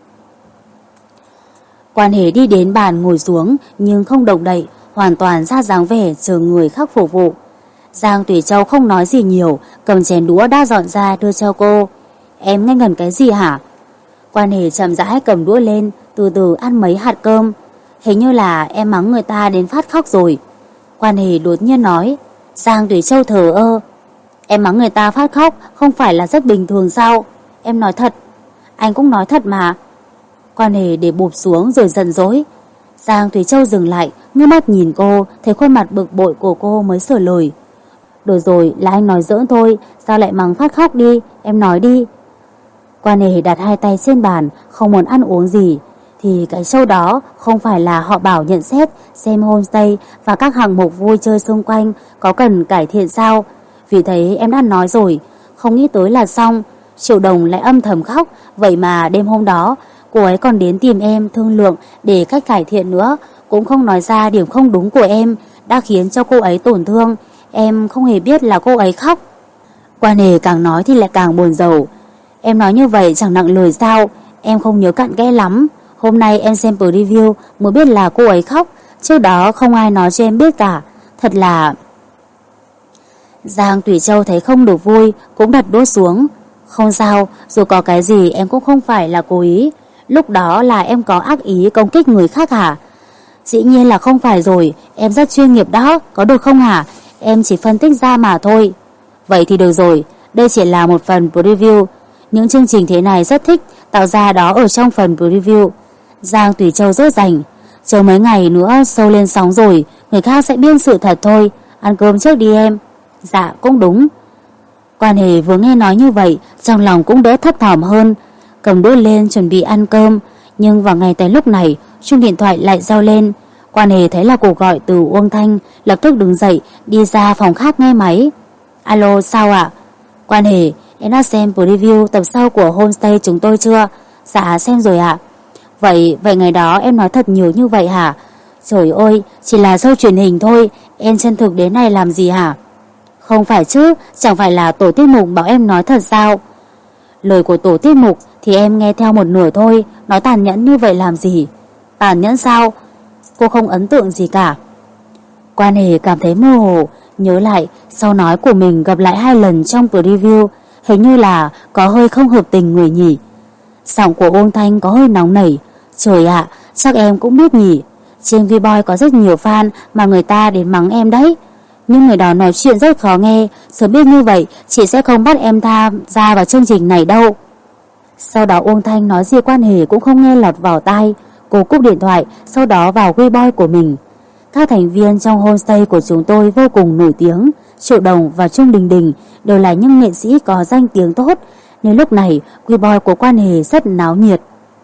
Quan Hề đi đến bàn ngồi xuống nhưng không động đậy, hoàn toàn ra dáng vẻ chờ người khác phục vụ. Giang Tùy Châu không nói gì nhiều, cầm chén đũa đã dọn ra đưa cho cô. Em ngây ngẩn cái gì hả? Quan Hề chậm rãi cầm đũa lên, từ từ ăn mấy hạt cơm. Hình như là em mắng người ta đến phát khóc rồi. Quan Hề đột nhiên nói. Giang Tùy Châu thờ ơ. Em mắng người ta phát khóc không phải là rất bình thường sao? Em nói thật. Anh cũng nói thật mà. Quan Hề để bụp xuống rồi giận dỗi. Giang Tùy Châu dừng lại, ngước mắt nhìn cô, thấy khuôn mặt bực bội của cô mới sửa lời. Được rồi, là anh nói giỡn thôi, sao lại mắng phát khóc đi, em nói đi. Quan Hề đặt hai tay trên bàn, không muốn ăn uống gì. Thì cái show đó không phải là họ bảo nhận xét xem homestay và các hạng mục vui chơi xung quanh có cần cải thiện sao? Vì thế em đã nói rồi, không nghĩ tới là xong. Triệu Đồng lại âm thầm khóc, vậy mà đêm hôm đó cô ấy còn đến tìm em thương lượng để cách cải thiện nữa, cũng không nói ra điểm không đúng của em, đã khiến cho cô ấy tổn thương. Em không hề biết là cô ấy khóc. Quan Hề càng nói thì lại càng buồn rầu. Em nói như vậy chẳng nặng lời sao? Em không nhớ cặn kẽ lắm. Hôm nay em xem preview mới biết là cô ấy khóc, trước đó không ai nói cho em biết cả. Thật là... Giang Tùy Châu thấy không được vui, cũng đặt đũa xuống. Không sao, dù có cái gì em cũng không phải là cố ý. Lúc đó là em có ác ý công kích người khác hả? Dĩ nhiên là không phải rồi, em rất chuyên nghiệp đó, có được không hả? Em chỉ phân tích ra mà thôi. Vậy thì được rồi, đây chỉ là một phần preview. Những chương trình thế này rất thích, tạo ra đó ở trong phần preview. Giang Thủy Châu rất rành. Chờ mấy ngày nữa show lên sóng rồi, người khác sẽ biết sự thật thôi. Ăn cơm trước đi em. Dạ cũng đúng. Quan Hề vừa nghe nói như vậy, trong lòng cũng đỡ thấp thỏm hơn. Cầm đũa lên chuẩn bị ăn cơm. Nhưng vào ngày tới lúc này, chuông điện thoại lại reo lên. Quan Hề thấy là cuộc gọi từ Uông Thanh, lập tức đứng dậy, đi ra phòng khác nghe máy. Alo, sao ạ? Quan Hề, em đã xem preview tập sau của Homestay chúng tôi chưa? Dạ xem rồi ạ. Vậy, vậy ngày đó em nói thật nhiều như vậy hả? Trời ơi, chỉ là show truyền hình thôi, em chân thực đến này làm gì hả? Không phải chứ, chẳng phải là tổ tiết mục bảo em nói thật sao? Lời của tổ tiết mục thì em nghe theo một nửa thôi, nói tàn nhẫn như vậy làm gì? Tàn nhẫn sao? Cô không ấn tượng gì cả. Quan Hề cảm thấy mơ hồ, nhớ lại sau nói của mình gặp lại hai lần trong preview, hình như là có hơi không hợp tình người nhỉ. Giọng của Uông Thanh có hơi nóng nảy. Trời ạ, chắc em cũng biết nhỉ. Trên Vboy có rất nhiều fan mà người ta đến mắng em đấy. Nhưng người đó nói chuyện rất khó nghe. Sớm biết như vậy chị sẽ không bắt em tham gia vào chương trình này đâu. Sau đó Uông Thanh nói gì Quan Hề cũng không nghe lọt vào tai. Cô cúp điện thoại, sau đó vào Vboy của mình. Các thành viên trong homestay của chúng tôi vô cùng nổi tiếng. Triệu Đồng và Trung Đình Đình đều là những nghệ sĩ có danh tiếng tốt, nên lúc này Vboy của Quan Hề rất náo nhiệt.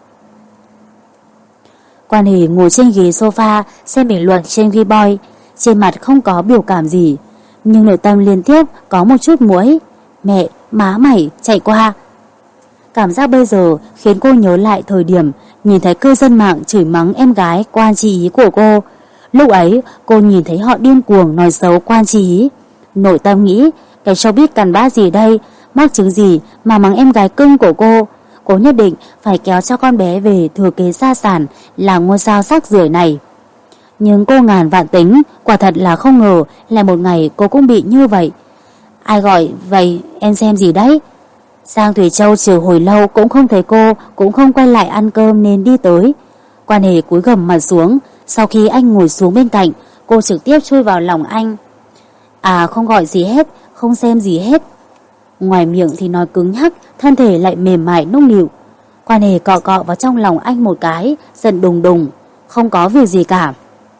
Quan Hề ngồi trên ghế sofa xem bình luận trên Vboy, trên mặt không có biểu cảm gì, nhưng nội tâm liên tiếp có một chút muối. Mẹ, má mày, chạy qua. Cảm giác bây giờ khiến cô nhớ lại thời điểm nhìn thấy cư dân mạng chửi mắng em gái Quan Chi Ý của cô. Lúc ấy cô nhìn thấy họ điên cuồng nói xấu Quan Chi Ý. Nội tâm nghĩ, cái showbiz cằn bã gì đây, mắc chứng gì mà mắng em gái cưng của cô. Cô nhất định phải kéo cho con bé về thừa kế gia sản là ngôi sao sắc rưởi này. Nhưng cô ngàn vạn tính, quả thật là không ngờ là một ngày cô cũng bị như vậy. Ai gọi vậy, em xem gì đấy? Giang Thủy Châu chờ hồi lâu cũng không thấy cô, cũng không quay lại ăn cơm nên đi tới. Quan Hề cúi gằm mặt xuống, sau khi anh ngồi xuống bên cạnh, cô trực tiếp chui vào lòng anh. À, không gọi gì hết, không xem gì hết. Ngoài miệng thì nói cứng nhắc, thân thể lại mềm mại nũng nịu. Quan Hề cọ cọ vào trong lòng anh một cái, giận đùng đùng. Không có việc gì cả.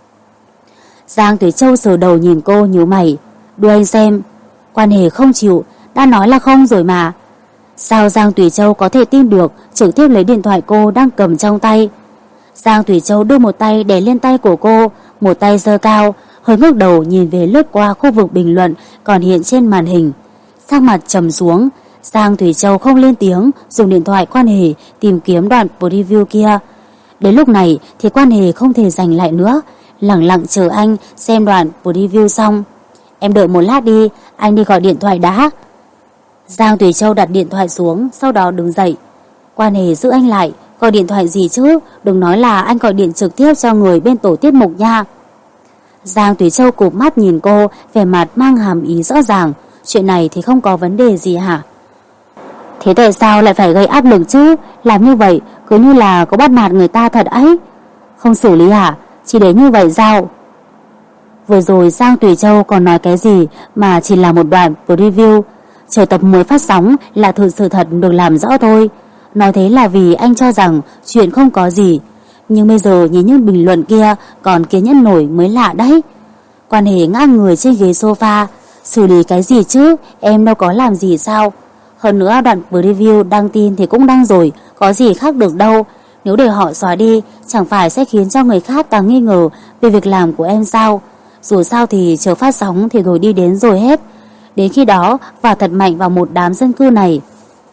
Giang Thủy Châu sờ đầu nhìn cô nhíu mày. Đưa anh xem. Quan Hề không chịu, đã nói là không rồi mà. Sao Giang Thủy Châu có thể tin được, trực tiếp lấy điện thoại cô đang cầm trong tay. Giang Thủy Châu đưa một tay đè lên tay của cô, một tay giơ cao, hơi ngước đầu nhìn về lướt qua khu vực bình luận còn hiện trên màn hình. Sắc mặt trầm xuống, Giang Thủy Châu không lên tiếng, dùng điện thoại Quan Hề tìm kiếm đoạn preview kia. Đến lúc này thì Quan Hề không thể giành lại nữa, lặng lặng chờ anh xem đoạn preview xong. Em đợi một lát đi, anh đi gọi điện thoại đã. Giang Thủy Châu đặt điện thoại xuống, sau đó đứng dậy. Quan Hề giữ anh lại. Gọi điện thoại gì chứ, đừng nói là anh gọi điện trực tiếp cho người bên tổ tiết mục nha. Giang Thủy Châu cụp mắt nhìn cô, vẻ mặt mang hàm ý rõ ràng. Chuyện này thì không có vấn đề gì hả? Thế tại sao lại phải gây áp lực chứ? Làm như vậy cứ như là có bắt nạt người ta thật ấy. Không xử lý hả? Chỉ để như vậy sao? Vừa rồi Giang Thủy Châu còn nói cái gì mà chỉ là một đoạn preview. Chờ tập mới phát sóng là thực sự thật được làm rõ thôi. Nói thế là vì anh cho rằng chuyện không có gì. Nhưng bây giờ nhìn những bình luận kia còn kiên nhẫn nổi mới lạ đấy. Quan Hề ngã người trên ghế sofa. Xử lý cái gì chứ, em đâu có làm gì sao? Hơn nữa đoạn preview đăng tin thì cũng đăng rồi, có gì khác được đâu. Nếu để họ xóa đi, chẳng phải sẽ khiến cho người khác càng nghi ngờ về việc làm của em sao? Dù sao thì chờ phát sóng thì rồi đi đến rồi hết. Đến khi đó vào thật mạnh vào một đám dân cư này.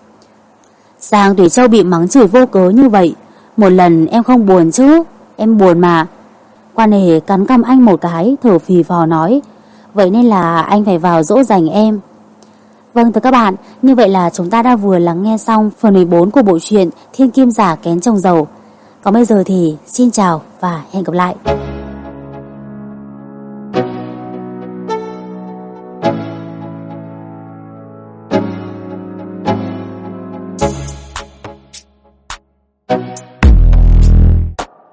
Giang Thủy Châu bị mắng chửi vô cớ như vậy. Một lần em không buồn chứ? Em buồn mà. Quan Hề cắn cằm anh một cái, thở phì phò nói. Vậy nên là anh phải vào dỗ dành em. Vâng thưa các bạn, như vậy là chúng ta đã vừa lắng nghe xong phần mười bốn của bộ truyện Thiên Kim Giả Kén Chồng Giàu. Còn bây giờ thì xin chào và hẹn gặp lại.